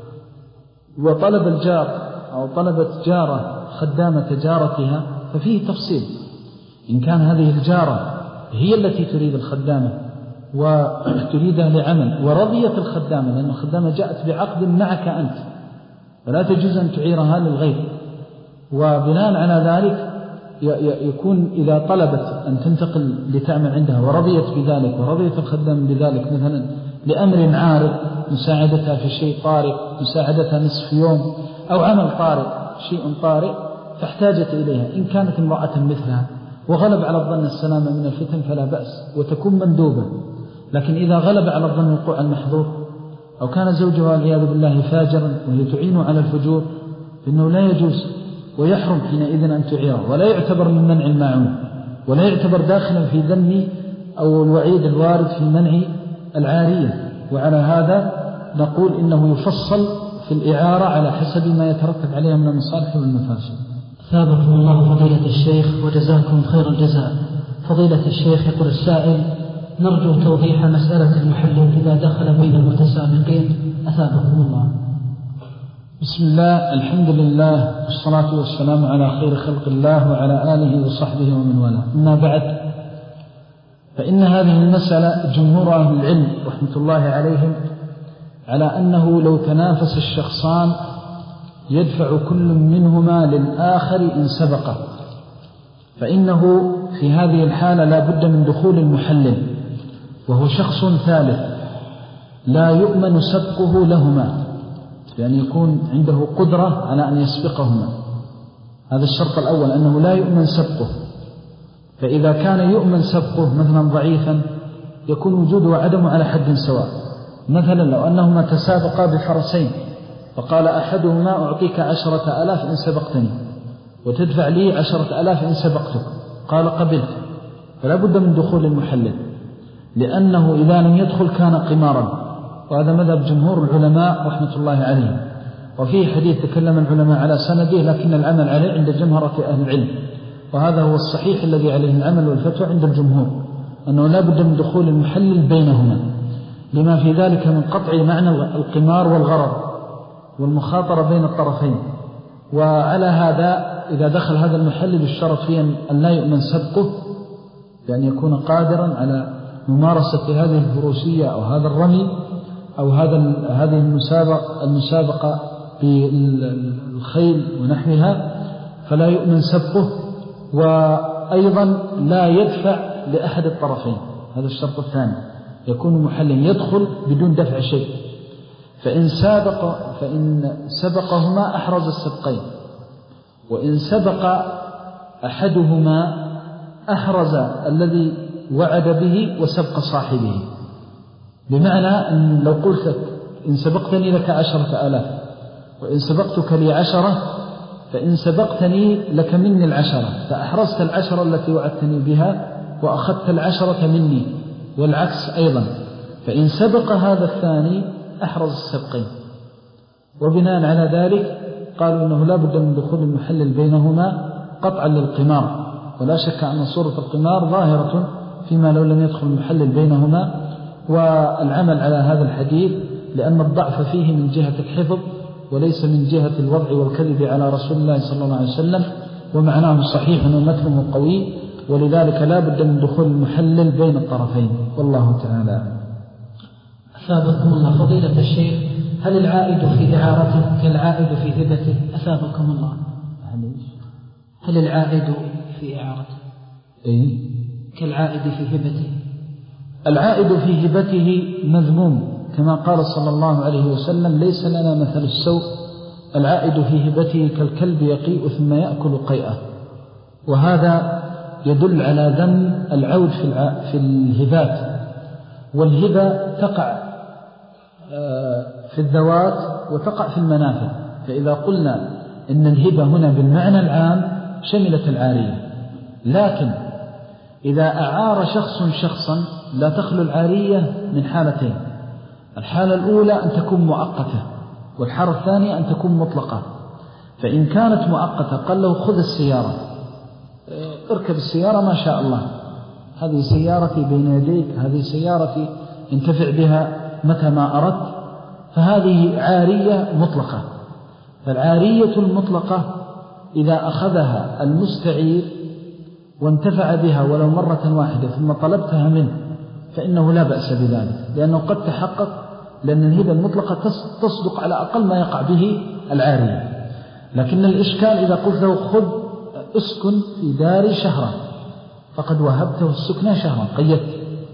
وطلب الجار أو طلبت جارة خدامة جارتها ففيه تفصيل. إن كان هذه الجارة هي التي تريد الخدامة وتريدها لعمل ورضيت الخدامة، لأن الخدامة جاءت بعقد معك أنت، فلا تجوز أن تعيرها للغير. وبناء على ذلك يكون إذا طلبت أن تنتقل لتعمل عندها ورضيت بذلك ورضيت الخدام بذلك مثلا لأمر عارض، مساعدتها في شيء طارئ، مساعدتها نصف يوم، أو عمل طارئ، شيء طارئ فاحتاجت إليها، إن كانت امرأة مثلها وغلب على الظن السلامة من الفتن فلا بأس وتكون مندوبة. لكن إذا غلب على الظن وقوع المحظور، أو كان زوجها والعياذ بالله فاجرا وهي تعين على الفجور، فإنه لا يجوز ويحرم حينئذ أن تعيره، ولا يعتبر من منع الماعون، ولا يعتبر داخلا في ذم أو الوعيد الوارد في منع العارية. وعلى هذا نقول إنه يفصل في الإعارة على حسب ما يترتب عليها من المصالح والمفاسد. ثابكم الله فضيلة الشيخ وجزاكم خير الجزاء. فضيلة الشيخ، يقول السائل: نرجو توضيح مسألة المحلل إذا دخل بين المتسابقين أثابكم الله. بسم الله، الحمد لله، والصلاة والسلام على خير خلق الله وعلى آله وصحبه ومن والاه. أما بعد، فإن هذه المسألة جمهور أهل العلم رحمة الله عليهم على أنه لو تنافس الشخصان يدفع كل منهما للآخر إن سبقه، فإنه في هذه الحالة لا بد من دخول المحلل، وهو شخص ثالث لا يؤمن سبقه لهما، لأن يكون عنده قدرة على أن يسبقهما. هذا الشرط الأول، أنه لا يؤمن سبقه. فإذا كان يؤمن سبقه مثلا ضعيفا يكون وجوده وعدمه على حد سواء. مثلا لو أنهما تسابقا بفرسين فقال أحدهما: أعطيك عشرة ألاف إن سبقتني، وتدفع لي عشرة ألاف إن سبقتك، قال: قبلت، فلا بد من دخول المحلل، لأنه إذا لم يدخل كان قمارا. وهذا مذهب جمهور العلماء رحمة الله عليهم. وفيه حديث تكلم العلماء على سنده، لكن العمل عليه عند جمهرة أهل العلم، وهذا هو الصحيح الذي عليه العمل والفتوى عند الجمهور، أنه لا بد من دخول المحلل بينهما، لما في ذلك من قطع معنى القمار والغرر والمخاطرة بين الطرفين. وعلى هذا إذا دخل هذا المحلل الشرط فيه أن لا يؤمن سبقه، بأن يكون قادرا على ممارسة هذه الفروسية أو هذا الرمي أو هذا هذه المسابقة المسابقة بالخيل ونحوها، فلا يؤمن سبقه. وأيضا لا يدفع لأحد الطرفين، هذا الشرط الثاني، يكون محلل يدخل بدون دفع شيء. فإن سابق فإن سبقهما أحرز السبقين، وإن سبق أحدهما أحرز الذي وعد به وسبق صاحبه. بمعنى أن لو قلت لك: إن سبقتني لك عشرة آلاف، وإن سبقتك لي عشرة، فإن سبقتني لك مني العشرة، فأحرزت العشرة التي وعدتني بها وأخذت العشرة مني، والعكس أيضا. فإن سبق هذا الثاني أحرز السبقين. وبناء على ذلك قالوا أنه لا بد من دخول المحلل بينهما قطعا للقمار. ولا شك أن صورة القمار ظاهرة فيما لو لم يدخل المحلل بينهما. والعمل على هذا الحديث لأن الضعف فيه من جهة الحفظ وليس من جهة الوضع والكذب على رسول الله صلى الله عليه وسلم، ومعناه صحيح ومتنه قوي، ولذلك لا بد من دخول المحلل بين الطرفين، والله تعالى. أثابكم الله فضيلة الشيخ، هل العائد في إعارته كالعائد في هبته؟ أثابكم الله. هل العائد في إعارته إيه؟ كالعائد في هبته؟ العائد في هبته مذموم، كما قال صلى الله عليه وسلم: ليس لنا مثل السوء، العائد في هبته كالكلب يقيء ثم يأكل قيئة. وهذا يدل على ذم العود في الهبات. والهبة تقع في الذوات وتقع في المنافع. فإذا قلنا إن الهبة هنا بالمعنى العام شملت العارية، لكن إذا أعار شخص شخصا لا تخلو العارية من حالتين: الحالة الأولى أن تكون مؤقتة، والحالة الثانية أن تكون مطلقة. فإن كانت مؤقتة قال له: خذ السيارة، اركب السيارة ما شاء الله، هذه سيارتي بين يديك، هذه سيارتي انتفع بها متى ما أردت. فهذه عارية مطلقة. فالعارية المطلقة إذا أخذها المستعير وانتفع بها ولو مرة واحدة ثم طلبتها منه فإنه لا بأس بذلك، لأنه قد تحقق، لأن الهبة المطلقة تصدق على أقل ما يقع به العارية. لكن الإشكال إذا قلت له: خذ اسكن في داري شهرا، فقد وهبته السكنة شهرا، قيدت.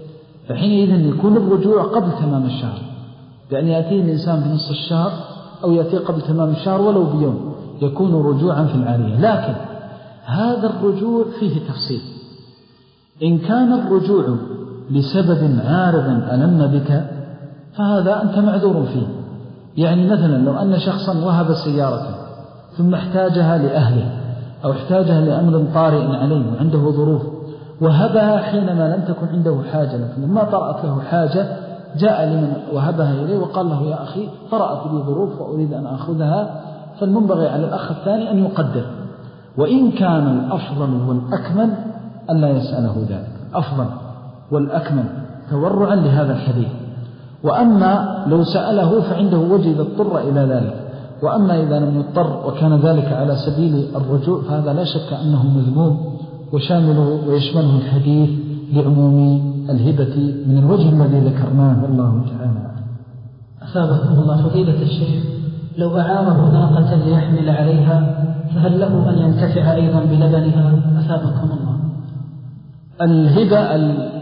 فحينئذ يكون الرجوع قبل تمام الشهر، يعني يأتيه الإنسان في نصف الشهر أو يأتيه قبل تمام الشهر ولو بيوم، يكون رجوعا في العارية. لكن هذا الرجوع فيه تفصيل. إن كان الرجوع لسبب عارض ألم بك فهذا أنت معذور فيه. يعني مثلا لو أن شخصا وهب سيارته ثم احتاجها لأهله أو احتاجها لأمر طارئ عليه وعنده ظروف، وهبها حينما لم تكن عنده حاجة، لكن لما طرأت له حاجة جاء لمن وهبها إليه وقال له يا أخي طرأت لي ظروف وأريد أن أخذها، فالمنبغي على الأخ الثاني أن يقدر. وإن كان الأفضل والأكمل ألا يسأله ذلك، أفضل والأكمل تورعا لهذا الحديث. وأما لو سأله فعنده وجه إذا اضطر إلى ذلك، وأما إذا لم يضطر وكان ذلك على سبيل الرجوع فهذا لا شك أنه مذموم، وشامله ويشمله الحديث لعموم الهبة من الوجه الذي ذكرناه. والله تعالى أثابكم الله فضيلة الشيخ، لو أعاره ناقة ليحمل عليها فهل له أن ينتفع أيضا بلبنها؟ أثابكم الله. الهبة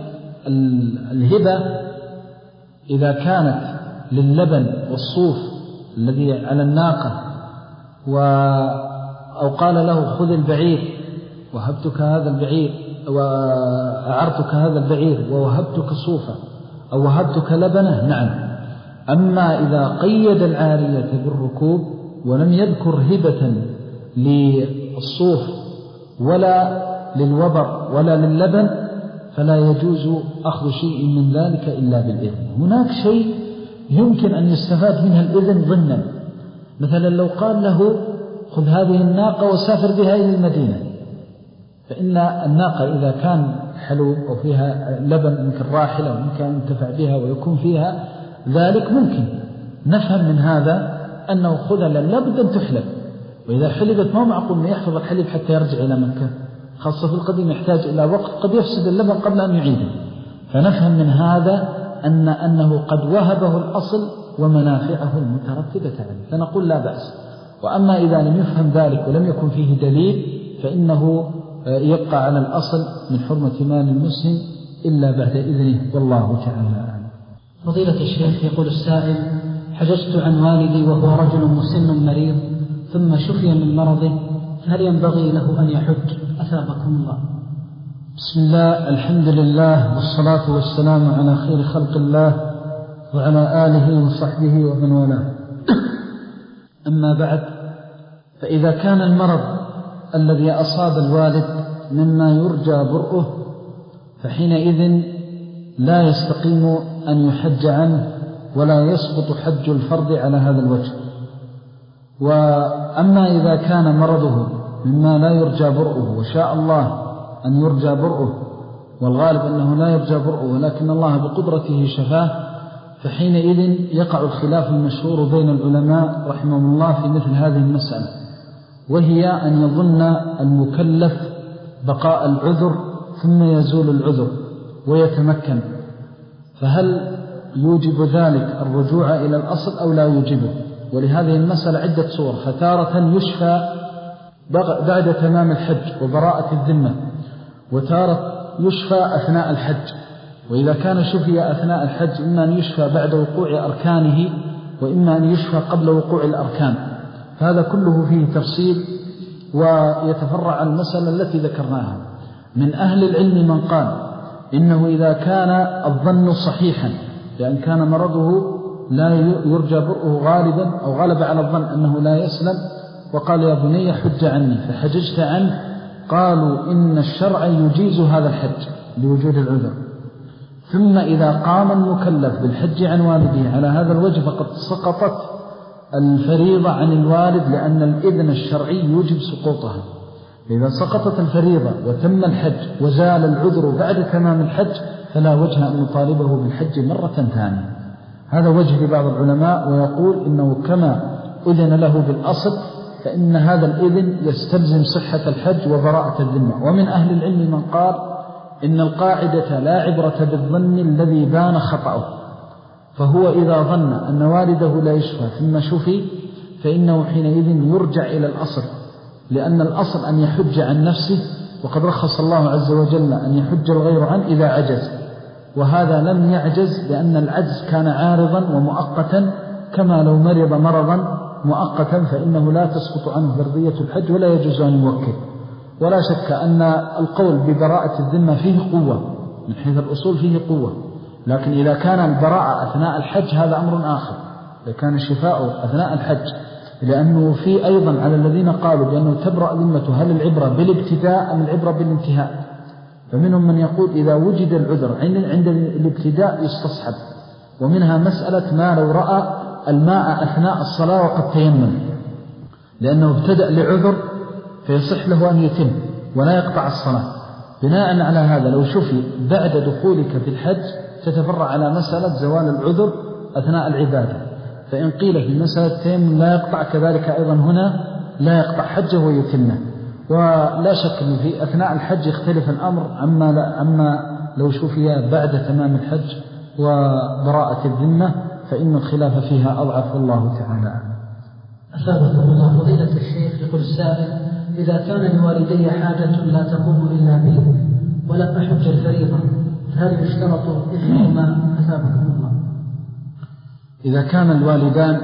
الهبة إذا كانت لللبن والصوف الذي على الناقة و أو قال له خذ البعير وهبتك هذا البعير وأعرتك هذا البعير ووهبتك صوفا أو وهبتك لبنه، نعم. أما إذا قيد العارية بالركوب ولم يذكر هبة للصوف ولا للوبر ولا لللبن فلا يجوز أخذ شيء من ذلك إلا بالإذن. هناك شيء يمكن أن يستفاد منها الإذن ضمنا، مثلا لو قال له خذ هذه الناقة وسافر بها إلى المدينة، فإن الناقة إذا كان حلوب أو فيها لبن يمكن راحلة ويمكن أن ينتفع بها ويكون فيها ذلك، ممكن نفهم من هذا أنه خذها لابد أن تحلب، وإذا حلبت ما معقول أن يحفظ الحليب حتى يرجع إلى مكة، خاصة في القديم يحتاج إلى وقت قد يفسد اللبن قبل أن يعيده. فنفهم من هذا أن أنه قد وهبه الأصل ومنافعه المترتبة عليه، فنقول لا بأس. وأما إذا لم يفهم ذلك ولم يكن فيه دليل فإنه يبقى على الأصل من حرمة مال المسلم إلا بعد إذنه، والله تعالى أعلم. فضيلة الشيخ، يقول السائل: حججت عن والدي وهو رجل مسن مريض ثم شفي من مرضه، هل ينبغي له أن يحج؟ أثابكم الله. بسم الله، الحمد لله، والصلاة والسلام على خير خلق الله وعلى آله وصحبه ومن والاه. أما بعد، فإذا كان المرض الذي أصاب الوالد مما يرجى برؤه فحينئذ لا يستقيم أن يحج عنه ولا يسقط حج الفرض على هذا الوجه. وأما إذا كان مرضه مما لا يرجى برؤه وشاء الله أن يرجى برؤه، والغالب أنه لا يرجى برؤه ولكن الله بقدرته شفاه، فحينئذ يقع الخلاف المشهور بين العلماء رحمهم الله في مثل هذه المسألة، وهي أن يظن المكلف بقاء العذر ثم يزول العذر ويتمكن، فهل يوجب ذلك الرجوع إلى الأصل أو لا يوجبه؟ ولهذه المسألة عدة صور، فتارة يشفى بعد تمام الحج وبراءة الذمة، وتارة يشفى أثناء الحج، وإذا كان شفي أثناء الحج إما أن يشفى بعد وقوع أركانه وإما أن يشفى قبل وقوع الأركان. هذا كله فيه تفصيل ويتفرع عن المسألة التي ذكرناها. من أهل العلم من قال إنه إذا كان الظن صحيحا، لأن كان مرضه لا يرجى برؤه غالبا أو غلب على الظن أنه لا يسلم، وقال يا بني حج عني فحججت عنه، قالوا إن الشرع يجيز هذا الحج لوجود العذر. ثم إذا قام المكلف بالحج عن والده على هذا الوجه فقد سقطت الفريضة عن الوالد، لأن الإذن الشرعي يوجب سقوطها. إذا سقطت الفريضة وتم الحج وزال العذر بعد تمام الحج فلا وجه أن نطالبه بالحج مرة ثانية. هذا وجه لبعض العلماء، ويقول إنه كما أذن له بالأصل فإن هذا الإذن يستلزم صحة الحج وبراءة الذمة. ومن أهل العلم من قال إن القاعدة لا عبرة بالظن الذي بان خطأه، فهو إذا ظن أن والده لا يشفى ثم شفي فإنه حينئذ يرجع إلى الأصل، لأن الأصل أن يحج عن نفسه، وقد رخص الله عز وجل أن يحج الغير عنه إذا عجز. وهذا لم يعجز لأن العجز كان عارضا ومؤقتا، كما لو مرض مرضا مؤقتا فإنه لا تسقط عنه فرضية الحج ولا يجوز أن يوكل. ولا شك أن القول ببراءة الذمة فيه قوة من حيث الأصول، فيه قوة، لكن إذا كان البراءة أثناء الحج هذا أمر آخر، إذا كان شفاءه أثناء الحج، لأنه في أيضا على الذين قالوا بأنه تبرأ ذمته هل العبرة بالابتداء أم العبرة بالانتهاء؟ فمنهم من يقول إذا وجد العذر عند الابتداء يستصحب، ومنها مسألة ما لو رأى الماء أثناء الصلاة وقد تيمم لأنه ابتدأ لعذر فيصح له أن يتم ولا يقطع الصلاة. بناء على هذا لو شفي بعد دخولك في الحج تتفرع على مسألة زوال العذر أثناء العبادة، فإن قيل في مسألة التيمم لا يقطع، كذلك أيضا هنا لا يقطع حجه ويتمه. ولا شك أن في أثناء الحج يختلف الأمر عما, لا عما لو شفي بعد تمام الحج وبراءة الذمة، فإن الخلاف فيها أضعف والله تعالى. أثابكم الله. فضيلة الشيخ يقول السائل: إذا كان لوالدي حاجة لا تقوم إلا بي ولم أحج الفريضة فهل يشترط إثمهما؟ أثابكم الله. إذا كان الوالدان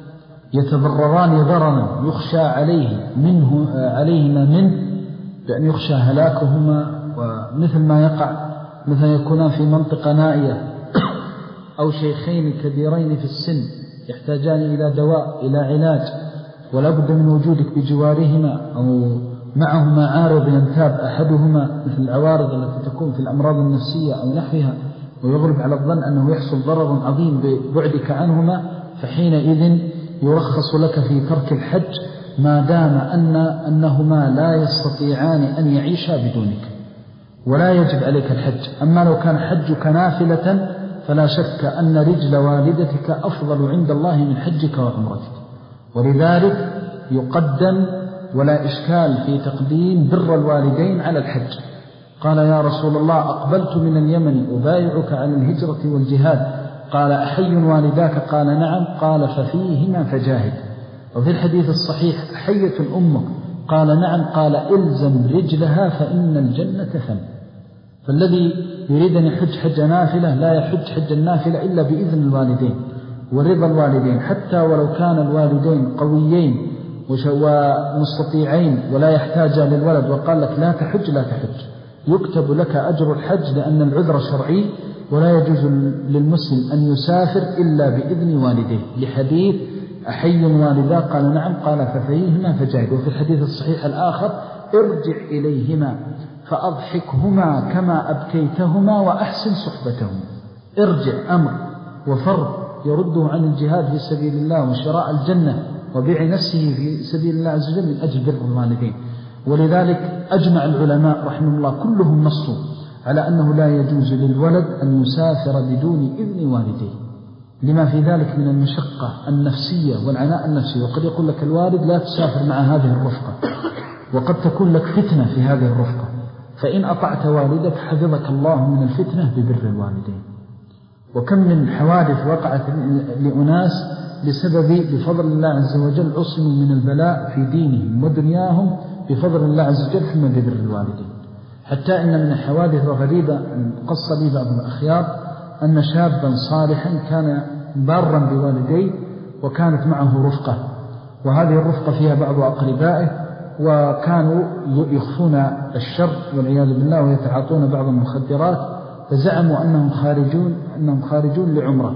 يتضرران ضررا يخشى عليه منه عليهما منه بأن يخشى هلاكهما، ومثل ما يقع مثلا يكونان في منطقة نائية أو شيخين كبيرين في السن يحتاجان إلى دواء إلى علاج، ولا بد من وجودك بجوارهما أو معهما عارض ينتاب أحدهما، مثل العوارض التي تكون في الأمراض النفسية أو نحوها، ويغلب على الظن أنه يحصل ضرر عظيم ببعدك عنهما، فحينئذ يرخص لك في ترك الحج ما دام أن أنهما لا يستطيعان أن يعيشا بدونك، ولا يجب عليك الحج. أما لو كان حجك نافلة فلا شك أن رجل والدتك أفضل عند الله من حجك وعمرتك، ولذلك يقدم ولا إشكال في تقديم بر الوالدين على الحج. قال: يا رسول الله أقبلت من اليمن أبايعك على الهجرة والجهاد، قال: أحي والداك؟ قال: نعم. قال: ففيهما فجاهد. وفي الحديث الصحيح: أحية أمك؟ قال: نعم. قال: إلزم رجلها فإن الجنة ثم. فالذي يريد أن يحج حج نافلة لا يحج حج النافلة إلا بإذن الوالدين ورضا الوالدين، حتى ولو كان الوالدين قويين ومستطيعين ولا يحتاجا للولد وقال لك لا تحج لا تحج، يكتب لك أجر الحج، لأن العذر شرعي، ولا يجوز للمسلم أن يسافر إلا بإذن والديه، لحديث أحي والدا؟ قال: نعم. قال: ففيهما فجاهد. وفي الحديث الصحيح الآخر: ارجع إليهما فأضحكهما كما أبكيتهما وأحسن صحبتهم. ارجع أمر وفرض يرده عن الجهاد في سبيل الله وشراء الجنة وبيع نفسه في سبيل الله عز وجل من أجل بر الوالدين. ولذلك أجمع العلماء رحمه الله كلهم نصوا على أنه لا يجوز للولد أن يسافر بدون إذن والديه، لما في ذلك من المشقة النفسية والعناء النفسي. وقد يقول لك الوالد لا تسافر مع هذه الرفقة، وقد تكون لك فتنة في هذه الرفقة، فإن أطعت والدك حفظك الله من الفتنة ببر الوالدين. وكم من حوادث وقعت لأناس بسبب بفضل الله عز وجل عصموا من البلاء في دينهم ودنياهم بفضل الله عز وجل ثم ببر الوالدين. حتى إن من الحوادث الغريبة قص لي بعض الأخيار أن شابا صالحا كان بارا بوالديه وكانت معه رفقة، وهذه الرفقة فيها بعض أقربائه، وكانوا يخفون الشر والعياذ بالله ويتعاطون بعض المخدرات، فزعموا أنهم خارجون أنهم خارجون لعمرة،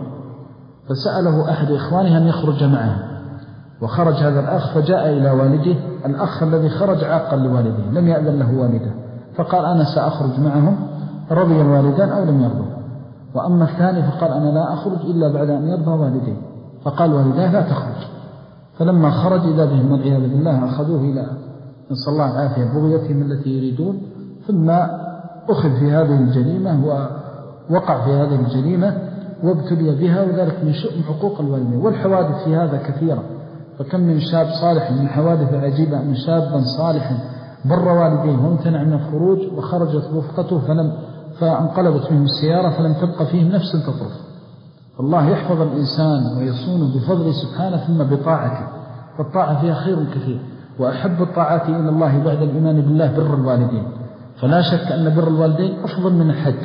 فسأله أحد إخوانه أن يخرج معه، وخرج هذا الأخ فجاء إلى والده. الأخ الذي خرج عاقا لوالده لم يأذن له والده، فقال: أنا سأخرج معهم، رضي الوالدان أو لم يرضوا. وأما الثاني فقال: أنا لا أخرج إلا بعد أن يرضى والديه. فقال والداه: لا تخرج. فلما خرج إذا بهم والعياذ بالله أخذوه إلى نسأل الله العافية بغيتهم التي يريدون، ثم أخذ في هذه الجريمة ووقع في هذه الجريمة وابتلي بها، وذلك من شؤم حقوق الوالدين. والحوادث في هذا كثيرة، فكم من شاب صالح من حوادث عجيبة، من شابا صالحا بر والديه وامتنع من الخروج وخرجت رفقته فلم فانقلبت منه السيارة فلم تبقى فيهم نفس تطرف. فالله يحفظ الإنسان ويصونه بفضله سبحانه ثم بطاعته، فالطاعة فيها خير كثير، وأحب الطاعات إلى الله بعد الإيمان بالله بر الوالدين. فلا شك أن بر الوالدين أفضل من الحج،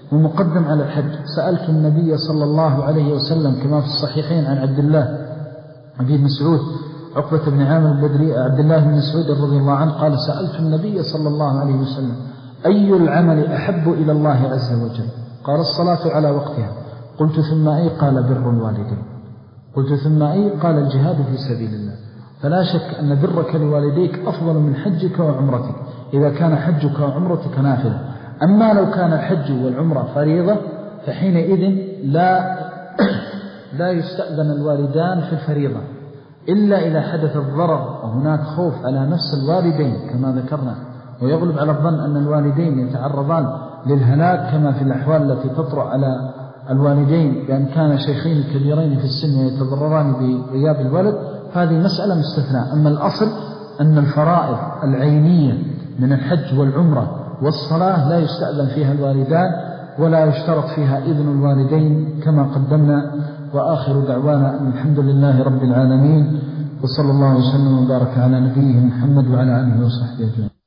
ومقدم على الحج. سألت النبي صلى الله عليه وسلم كما في الصحيحين عن عبد الله بن مسعود عقبة بن عامر البدري عبد الله بن مسعود رضي الله عنه قال سألت النبي صلى الله عليه وسلم أي العمل أحب إلى الله عز وجل؟ قال الصلاة على وقتها. قلت ثم أي؟ قال بر الوالدين. قلت ثم أي؟ قال الجهاد في سبيل الله. فلا شك أن برك لوالديك أفضل من حجك وعمرتك إذا كان حجك وعمرتك نافلة. أما لو كان الحج والعمرة فريضة فحينئذ لا لا يستأذن الوالدان في الفريضة إلا إذا حدث الضرر وهناك خوف على نفس الوالدين كما ذكرنا، ويغلب على الظن أن الوالدين يتعرضان للهلاك كما في الأحوال التي تطرأ على الوالدين بأن كان شيخين كبيرين في السن ويتضرران بغياب الولد، فهذه مسألة مستثناء. أما الأصل أن الفرائض العينية من الحج والعمرة والصلاة لا يستأذن فيها الوالدان ولا يشترط فيها إذن الوالدين كما قدمنا. وآخر دعوانا أن الحمد لله رب العالمين، وصلى الله وسلم وبارك على نبيه محمد وعلى آله وصحبه أجمعين.